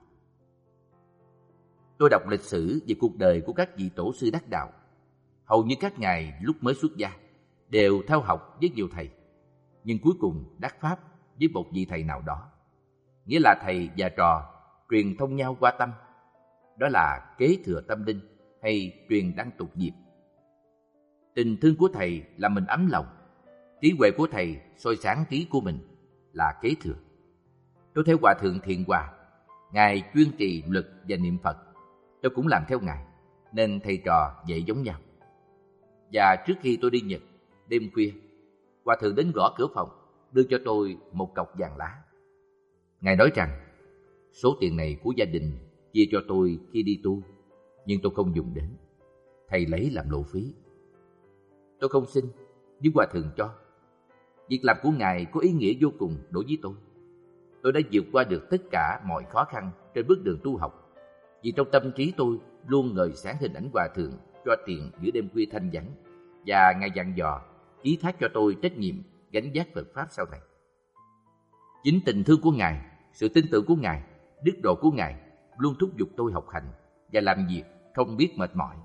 Tôi đọc lịch sử về cuộc đời của các vị tổ sư đắc đạo. Hầu như các ngài lúc mới xuất gia đều theo học với nhiều thầy, nhưng cuối cùng đắc pháp với một vị thầy nào đó. Nghĩa là thầy và trò truyền thông nhau qua tâm. Đó là kế thừa tâm linh hay truyền đăng tục diệp. Tình thương của thầy làm mình ấm lòng, trí huệ của thầy soi sáng trí của mình là kế thừa. Tôi theo Hòa Thượng Thiện Hòa, Ngài chuyên trì luật và niệm Phật. Tôi cũng làm theo Ngài, nên thầy trò dễ giống nhau. Và trước khi tôi đi Nhật, đêm khuya, Hòa Thượng đến gõ cửa phòng, đưa cho tôi một cọc vàng lá. Ngài nói rằng, số tiền này của gia đình chia cho tôi khi đi tu, nhưng tôi không dùng đến. Thầy lấy làm lộ phí. Tôi không xin, nhưng Hòa Thượng cho. Việc làm của Ngài có ý nghĩa vô cùng đối với tôi. Tôi đã vượt qua được tất cả mọi khó khăn trên bước đường tu học, vì trong tâm trí tôi luôn ngời sáng hình ảnh Hòa Thượng cho tiền giữa đêm khuya thanh vắng, và Ngài dặn dò ký thác cho tôi trách nhiệm gánh vác Phật pháp sau này. Chính tình thương của Ngài, sự tin tưởng của Ngài, đức độ của Ngài luôn thúc giục tôi học hành và làm việc không biết mệt mỏi.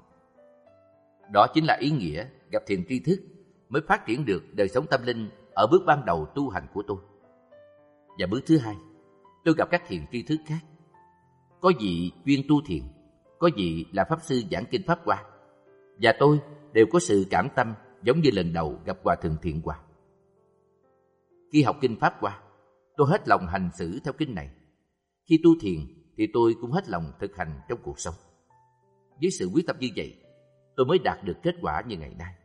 Đó chính là ý nghĩa gặp thiền tri thức mới phát triển được đời sống tâm linh ở bước ban đầu tu hành của tôi. Và bước thứ hai, tôi gặp các thiền tri thức khác. Có vị chuyên tu thiền, có vị là pháp sư giảng kinh Pháp Hoa, và tôi đều có sự cảm tâm giống như lần đầu gặp Hòa Thượng Thiện Hòa. Khi học kinh Pháp Hoa, tôi hết lòng hành xử theo kinh này. Khi tu thiền thì tôi cũng hết lòng thực hành trong cuộc sống. Với sự quyết tâm như vậy, tôi mới đạt được kết quả như ngày nay.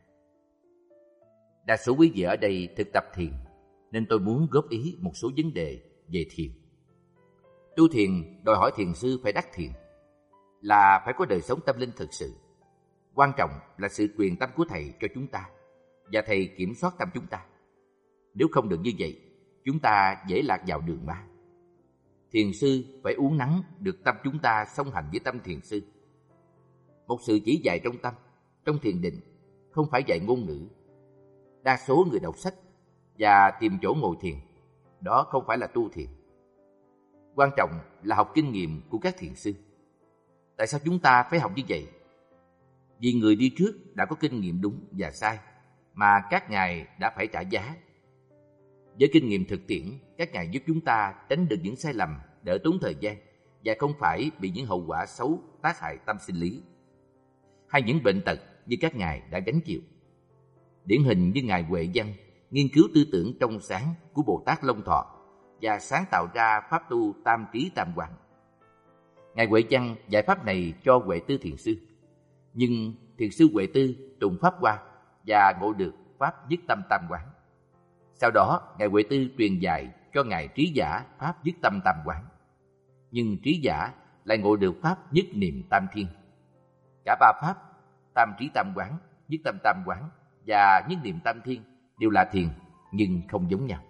Đa số quý vị ở đây thực tập thiền, nên tôi muốn góp ý một số vấn đề về thiền. Tu thiền đòi hỏi thiền sư phải đắc thiền, là phải có đời sống tâm linh thực sự. Quan trọng là sự truyền tâm của thầy cho chúng ta, và thầy kiểm soát tâm chúng ta. Nếu không được như vậy, chúng ta dễ lạc vào đường ma. Thiền sư phải uốn nắn được tâm chúng ta song hành với tâm thiền sư. Một sự chỉ dạy trong tâm, trong thiền định, không phải dạy ngôn ngữ. Đa số người đọc sách và tìm chỗ ngồi thiền, đó không phải là tu thiền. Quan trọng là học kinh nghiệm của các thiền sư. Tại sao chúng ta phải học như vậy? Vì người đi trước đã có kinh nghiệm đúng và sai, mà các ngài đã phải trả giá. Với kinh nghiệm thực tiễn, các ngài giúp chúng ta tránh được những sai lầm, đỡ tốn thời gian, và không phải bị những hậu quả xấu tác hại tâm sinh lý, hay những bệnh tật như các ngài đã gánh chịu. Điển hình như Ngài Huệ Văn nghiên cứu tư tưởng trong sáng của Bồ Tát Long Thọ và sáng tạo ra pháp tu tam trí tam quán. Ngài Huệ Văn giải pháp này cho Huệ Tư thiền sư, nhưng thiền sư Huệ Tư tụng Pháp Hoa và ngộ được pháp nhất tâm tam quán. Sau đó, Ngài Huệ Tư truyền dạy cho Ngài Trí Giả pháp nhất tâm tam quán, nhưng Trí Giả lại ngộ được pháp nhất niệm tam thiên. Cả ba pháp tam trí tam quán, nhất tâm tam quán và nhất niệm tam thiên đều là thiền, nhưng không giống nhau.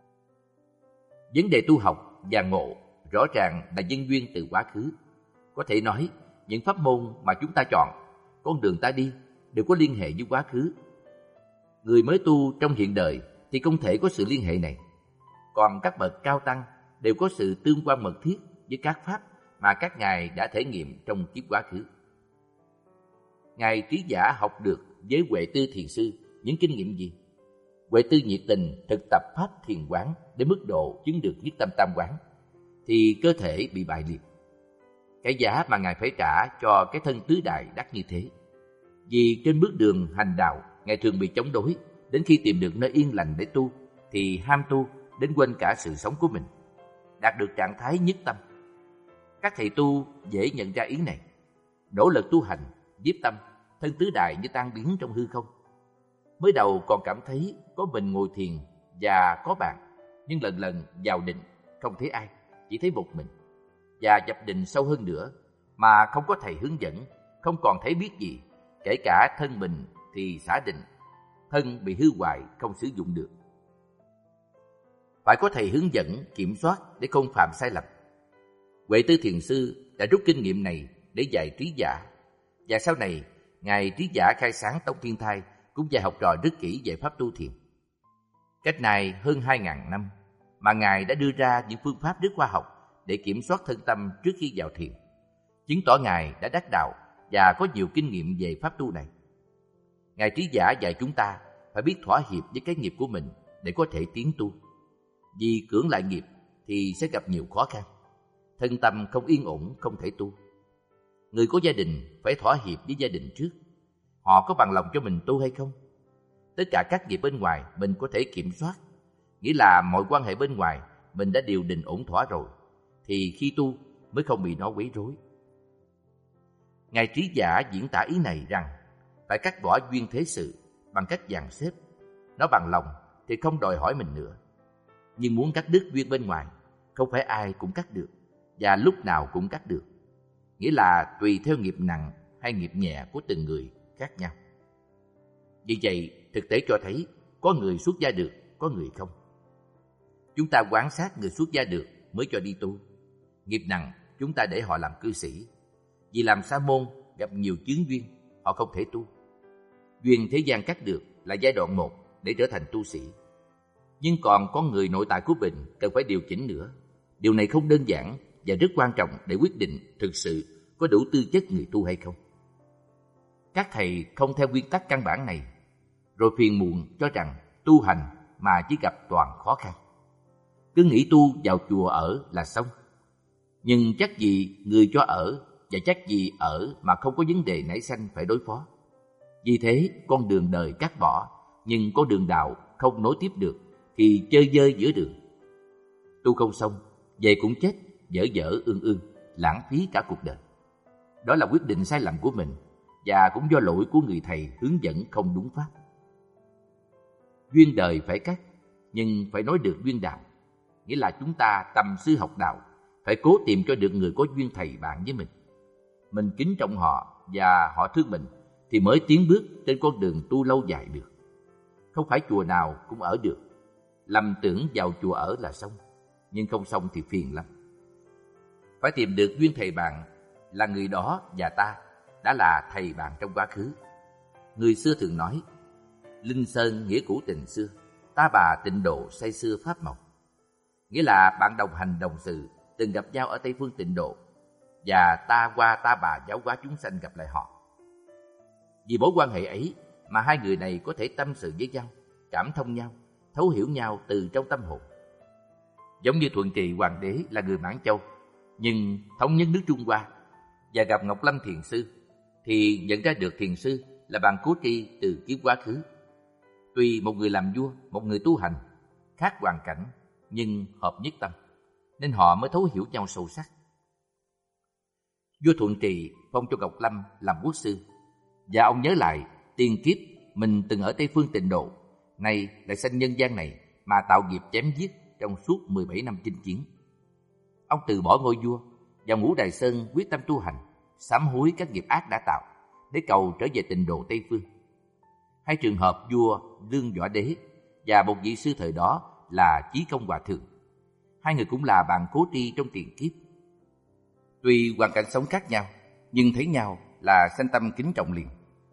Vấn đề tu học và ngộ rõ ràng là nhân duyên từ quá khứ. Có thể nói, những pháp môn mà chúng ta chọn, con đường ta đi đều có liên hệ với quá khứ. Người mới tu trong hiện đời thì không thể có sự liên hệ này. Còn các bậc cao tăng đều có sự tương quan mật thiết với các pháp mà các ngài đã thể nghiệm trong kiếp quá khứ. Ngài Trí Giả học được với Huệ Tư thiền sư những kinh nghiệm gì? Huệ Tư nhiệt tình thực tập pháp thiền quán đến mức độ chứng được nhất tâm tam quán, thì cơ thể bị bại liệt. cái giá mà Ngài phải trả cho cái thân tứ đại đắt như thế. Vì trên bước đường hành đạo, Ngài thường bị chống đối, đến khi tìm được nơi yên lành để tu, thì ham tu đến quên cả sự sống của mình, đạt được trạng thái nhất tâm. Các thầy tu dễ nhận ra ý này, nỗ lực tu hành, nhiếp tâm, thân tứ đại như tan biến trong hư không. Mới đầu còn cảm thấy có mình ngồi thiền và có bạn, nhưng lần lần vào định không thấy ai, chỉ thấy một mình. Và nhập định sâu hơn nữa mà không có thầy hướng dẫn, không còn thấy biết gì, kể cả thân mình thì xả định, thân bị hư hoại không sử dụng được. Phải có thầy hướng dẫn, kiểm soát để không phạm sai lầm. Huệ Tư Thiền Sư đã rút kinh nghiệm này để dạy Trí Giả, và sau này Ngài Trí Giả khai sáng Tông Thiên Thai cũng dạy học trò rất kỹ về pháp tu thiền. Cách này hơn hai ngàn năm mà Ngài đã đưa ra những phương pháp rất khoa học để kiểm soát thân tâm trước khi vào thiền, chứng tỏ Ngài đã đắc đạo và có nhiều kinh nghiệm về pháp tu này. Ngài Trí Giả dạy chúng ta phải biết thỏa hiệp với cái nghiệp của mình để có thể tiến tu. Vì cưỡng lại nghiệp thì sẽ gặp nhiều khó khăn. Thân tâm không yên ổn, không thể tu. Người có gia đình phải thỏa hiệp với gia đình trước. Họ có bằng lòng cho mình tu hay không? Tất cả các nghiệp bên ngoài mình có thể kiểm soát, nghĩa là mọi quan hệ bên ngoài mình đã điều định ổn thỏa rồi, thì khi tu mới không bị nó quấy rối. Ngài Trí Giả diễn tả ý này rằng phải cắt bỏ duyên thế sự bằng cách dàn xếp. Nó bằng lòng thì không đòi hỏi mình nữa. Nhưng muốn cắt đứt duyên bên ngoài, không phải ai cũng cắt được, và lúc nào cũng cắt được. Nghĩa là tùy theo nghiệp nặng hay nghiệp nhẹ của từng người khác nhau. Vì vậy, thực tế cho thấy có người xuất gia được, có người không. Chúng ta quan sát người xuất gia được mới cho đi tu. Nghiệp nặng chúng ta để họ làm cư sĩ. Vì làm sa môn gặp nhiều chướng duyên, họ không thể tu. Duyên thế gian cắt được là giai đoạn một để trở thành tu sĩ. Nhưng còn có người nội tại của mình cần phải điều chỉnh nữa. Điều này không đơn giản và rất quan trọng để quyết định thực sự có đủ tư chất người tu hay không. Các thầy không theo nguyên tắc căn bản này, rồi phiền muộn cho rằng tu hành mà chỉ gặp toàn khó khăn. Cứ nghĩ tu vào chùa ở là xong. Nhưng chắc gì người cho ở và chắc gì ở mà không có vấn đề nảy sanh phải đối phó. Vì thế con đường đời cắt bỏ, nhưng con đường đạo không nối tiếp được thì chơi dơi giữa đường. Tu không xong, về cũng chết, dở dở ương ương, lãng phí cả cuộc đời. Đó là quyết định sai lầm của mình, và cũng do lỗi của người thầy hướng dẫn không đúng pháp. Duyên đời phải cắt, nhưng phải nói được duyên đạo. Nghĩa là chúng ta tầm sư học đạo, phải cố tìm cho được người có duyên thầy bạn với mình. Mình kính trọng họ và họ thương mình, thì mới tiến bước trên con đường tu lâu dài được. Không phải chùa nào cũng ở được. Lầm tưởng vào chùa ở là xong, nhưng không xong thì phiền lắm. Phải tìm được duyên thầy bạn là người đó và ta đã là thầy bạn trong quá khứ. Người xưa thường nói, Linh Sơn nghĩa cũ tình xưa, ta bà tịnh độ say xưa pháp mộc. Nghĩa là bạn đồng hành đồng sự từng gặp nhau ở Tây Phương Tịnh Độ, và ta qua ta bà giáo hóa chúng sanh gặp lại họ. Vì mối quan hệ ấy mà hai người này có thể tâm sự với nhau, cảm thông nhau, thấu hiểu nhau từ trong tâm hồn. Giống như Thuận Trì Hoàng đế là người Mãn Châu, nhưng thống nhất nước Trung Hoa, và gặp Ngọc Lâm Thiền Sư, thì nhận ra được Thiền Sư là bạn cố tri từ kiếp quá khứ. Tuy một người làm vua, một người tu hành, khác hoàn cảnh, nhưng hợp nhất tâm, nên họ mới thấu hiểu nhau sâu sắc. Vua Thuận Trì phong cho Ngọc Lâm làm quốc sư, và ông nhớ lại tiền kiếp mình từng ở Tây Phương Tịnh Độ, nay lại sanh nhân gian này mà tạo nghiệp chém giết trong suốt mười bảy năm chinh chiến. Ông từ bỏ ngôi vua, vào Ngũ Đài Sơn quyết tâm tu hành, sám hối các nghiệp ác đã tạo, để cầu trở về Tịnh Độ Tây Phương. Hai trường hợp vua Lương Võ Đế và một vị sư thời đó là Chí Công Hòa Thượng, hai người cũng là bạn cố tri trong tiền kiếp. Tuy hoàn cảnh sống khác nhau, nhưng thấy nhau là sanh tâm kính trọng liền.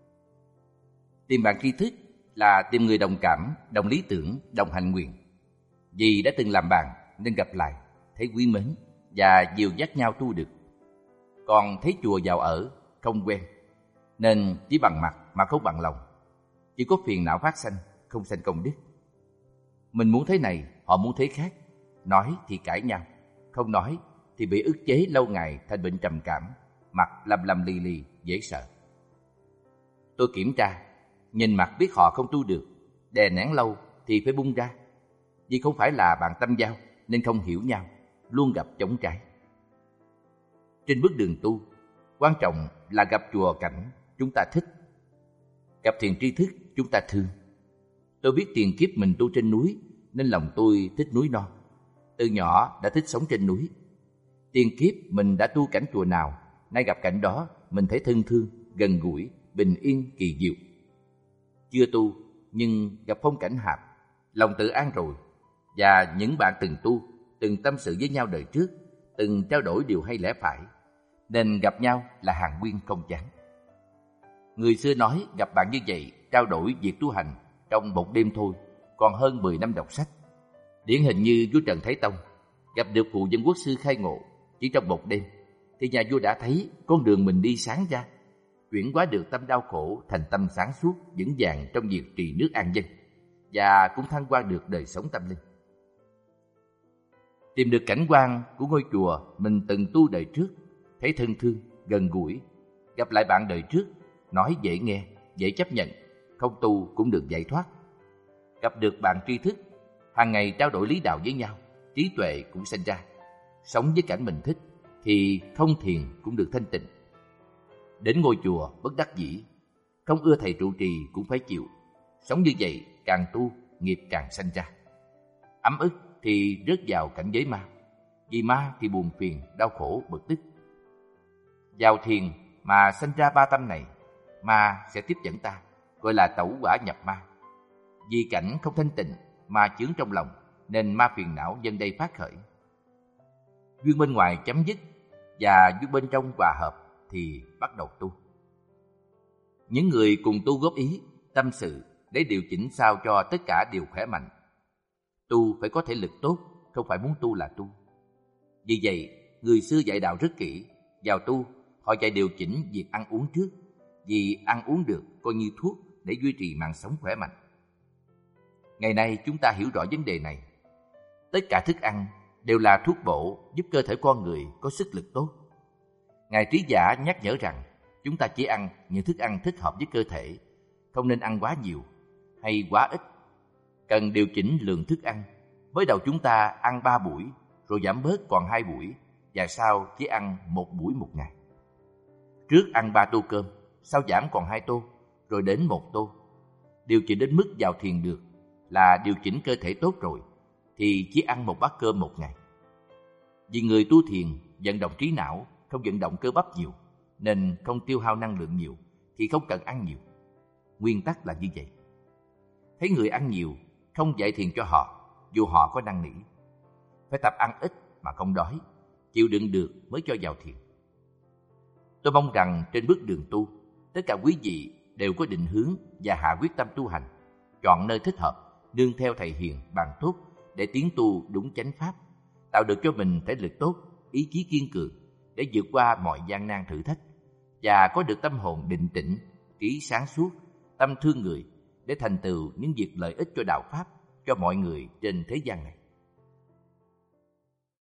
Tìm bạn tri thức là tìm người đồng cảm, đồng lý tưởng, đồng hành nguyện. Vì đã từng làm bạn nên gặp lại, thấy quý mến và dìu dắt nhau tu được. Còn thấy chùa vào ở, không quen, nên chỉ bằng mặt mà không bằng lòng. Chỉ có phiền não phát sanh, không sanh công đức. Mình muốn thế này, họ muốn thế khác. Nói thì cãi nhau, không nói thì bị ức chế lâu ngày thành bệnh trầm cảm, mặt lầm lầm lì lì, dễ sợ. Tôi kiểm tra, nhìn mặt biết họ không tu được, đè nén lâu thì phải bung ra. Vì không phải là bạn tâm giao nên không hiểu nhau, luôn gặp chống trái. Trên bước đường tu, quan trọng là gặp chùa cảnh chúng ta thích, gặp thiền tri thức chúng ta thương. Tôi biết tiền kiếp mình tu trên núi nên lòng tôi thích núi non. Từ nhỏ đã thích sống trên núi. Tiền kiếp mình đã tu cảnh chùa nào, nay gặp cảnh đó mình thấy thân thương, gần gũi, bình yên, kỳ diệu. Chưa tu nhưng gặp phong cảnh hạp, lòng tự an rồi. Và những bạn từng tu, từng tâm sự với nhau đời trước, từng trao đổi điều hay lẽ phải, nên gặp nhau là hàng nguyên không chán. Người xưa nói gặp bạn như vậy, trao đổi việc tu hành trong một đêm thôi, còn hơn mười năm đọc sách. Điển hình như vua Trần Thái Tông gặp được phụ dân quốc sư khai ngộ chỉ trong một đêm, thì nhà vua đã thấy con đường mình đi sáng ra, chuyển hóa được tâm đau khổ thành tâm sáng suốt, vững vàng trong việc trì nước an dân, và cũng thăng hoa được đời sống tâm linh. Tìm được cảnh quan của ngôi chùa mình từng tu đời trước, thấy thân thương, gần gũi, gặp lại bạn đời trước, nói dễ nghe, dễ chấp nhận, không tu cũng được giải thoát. Gặp được bạn tri thức, hàng ngày trao đổi lý đạo với nhau, trí tuệ cũng sinh ra. Sống với cảnh mình thích thì không thiền cũng được thanh tịnh. Đến ngôi chùa bất đắc dĩ, không ưa thầy trụ trì cũng phải chịu. Sống như vậy càng tu, nghiệp càng sanh ra. Ấm ức thì rớt vào cảnh giới ma. Vì ma thì buồn phiền, đau khổ, bực tức. Vào thiền mà sanh ra ba tâm này, ma sẽ tiếp dẫn ta, gọi là tẩu quả nhập ma. Vì cảnh không thanh tịnh, ma chướng trong lòng, nên ma phiền não dân đây phát khởi. Duyên bên ngoài chấm dứt và duyên bên trong hòa hợp thì bắt đầu tu. Những người cùng tu góp ý, tâm sự để điều chỉnh sao cho tất cả đều khỏe mạnh. Tu phải có thể lực tốt, không phải muốn tu là tu. Vì vậy, người xưa dạy đạo rất kỹ. Vào tu, họ dạy điều chỉnh việc ăn uống trước, vì ăn uống được coi như thuốc để duy trì mạng sống khỏe mạnh. Ngày nay chúng ta hiểu rõ vấn đề này. Tất cả thức ăn đều là thuốc bổ giúp cơ thể con người có sức lực tốt. Ngài Trí Giả nhắc nhở rằng chúng ta chỉ ăn những thức ăn thích hợp với cơ thể, không nên ăn quá nhiều hay quá ít. Cần điều chỉnh lượng thức ăn. Mới đầu chúng ta ăn ba buổi, rồi giảm bớt còn hai buổi, và sau chỉ ăn một buổi một ngày. Trước ăn ba tô cơm, sau giảm còn hai tô, rồi đến một tô. Điều chỉnh đến mức vào thiền được là điều chỉnh cơ thể tốt rồi, thì chỉ ăn một bát cơm một ngày. Vì người tu thiền vận động trí não, không vận động cơ bắp nhiều, nên không tiêu hao năng lượng nhiều, thì không cần ăn nhiều. Nguyên tắc là như vậy. Thấy người ăn nhiều, không dạy thiền cho họ, dù họ có năn nỉ. Phải tập ăn ít mà không đói, chịu đựng được mới cho vào thiền. Tôi mong rằng trên bước đường tu, tất cả quý vị đều có định hướng và hạ quyết tâm tu hành, chọn nơi thích hợp, nương theo thầy hiền, bạn tốt để tiến tu đúng chánh pháp, tạo được cho mình thể lực tốt, ý chí kiên cường để vượt qua mọi gian nan thử thách, và có được tâm hồn định tĩnh, trí sáng suốt, tâm thương người để thành tựu những việc lợi ích cho đạo pháp, cho mọi người trên thế gian này.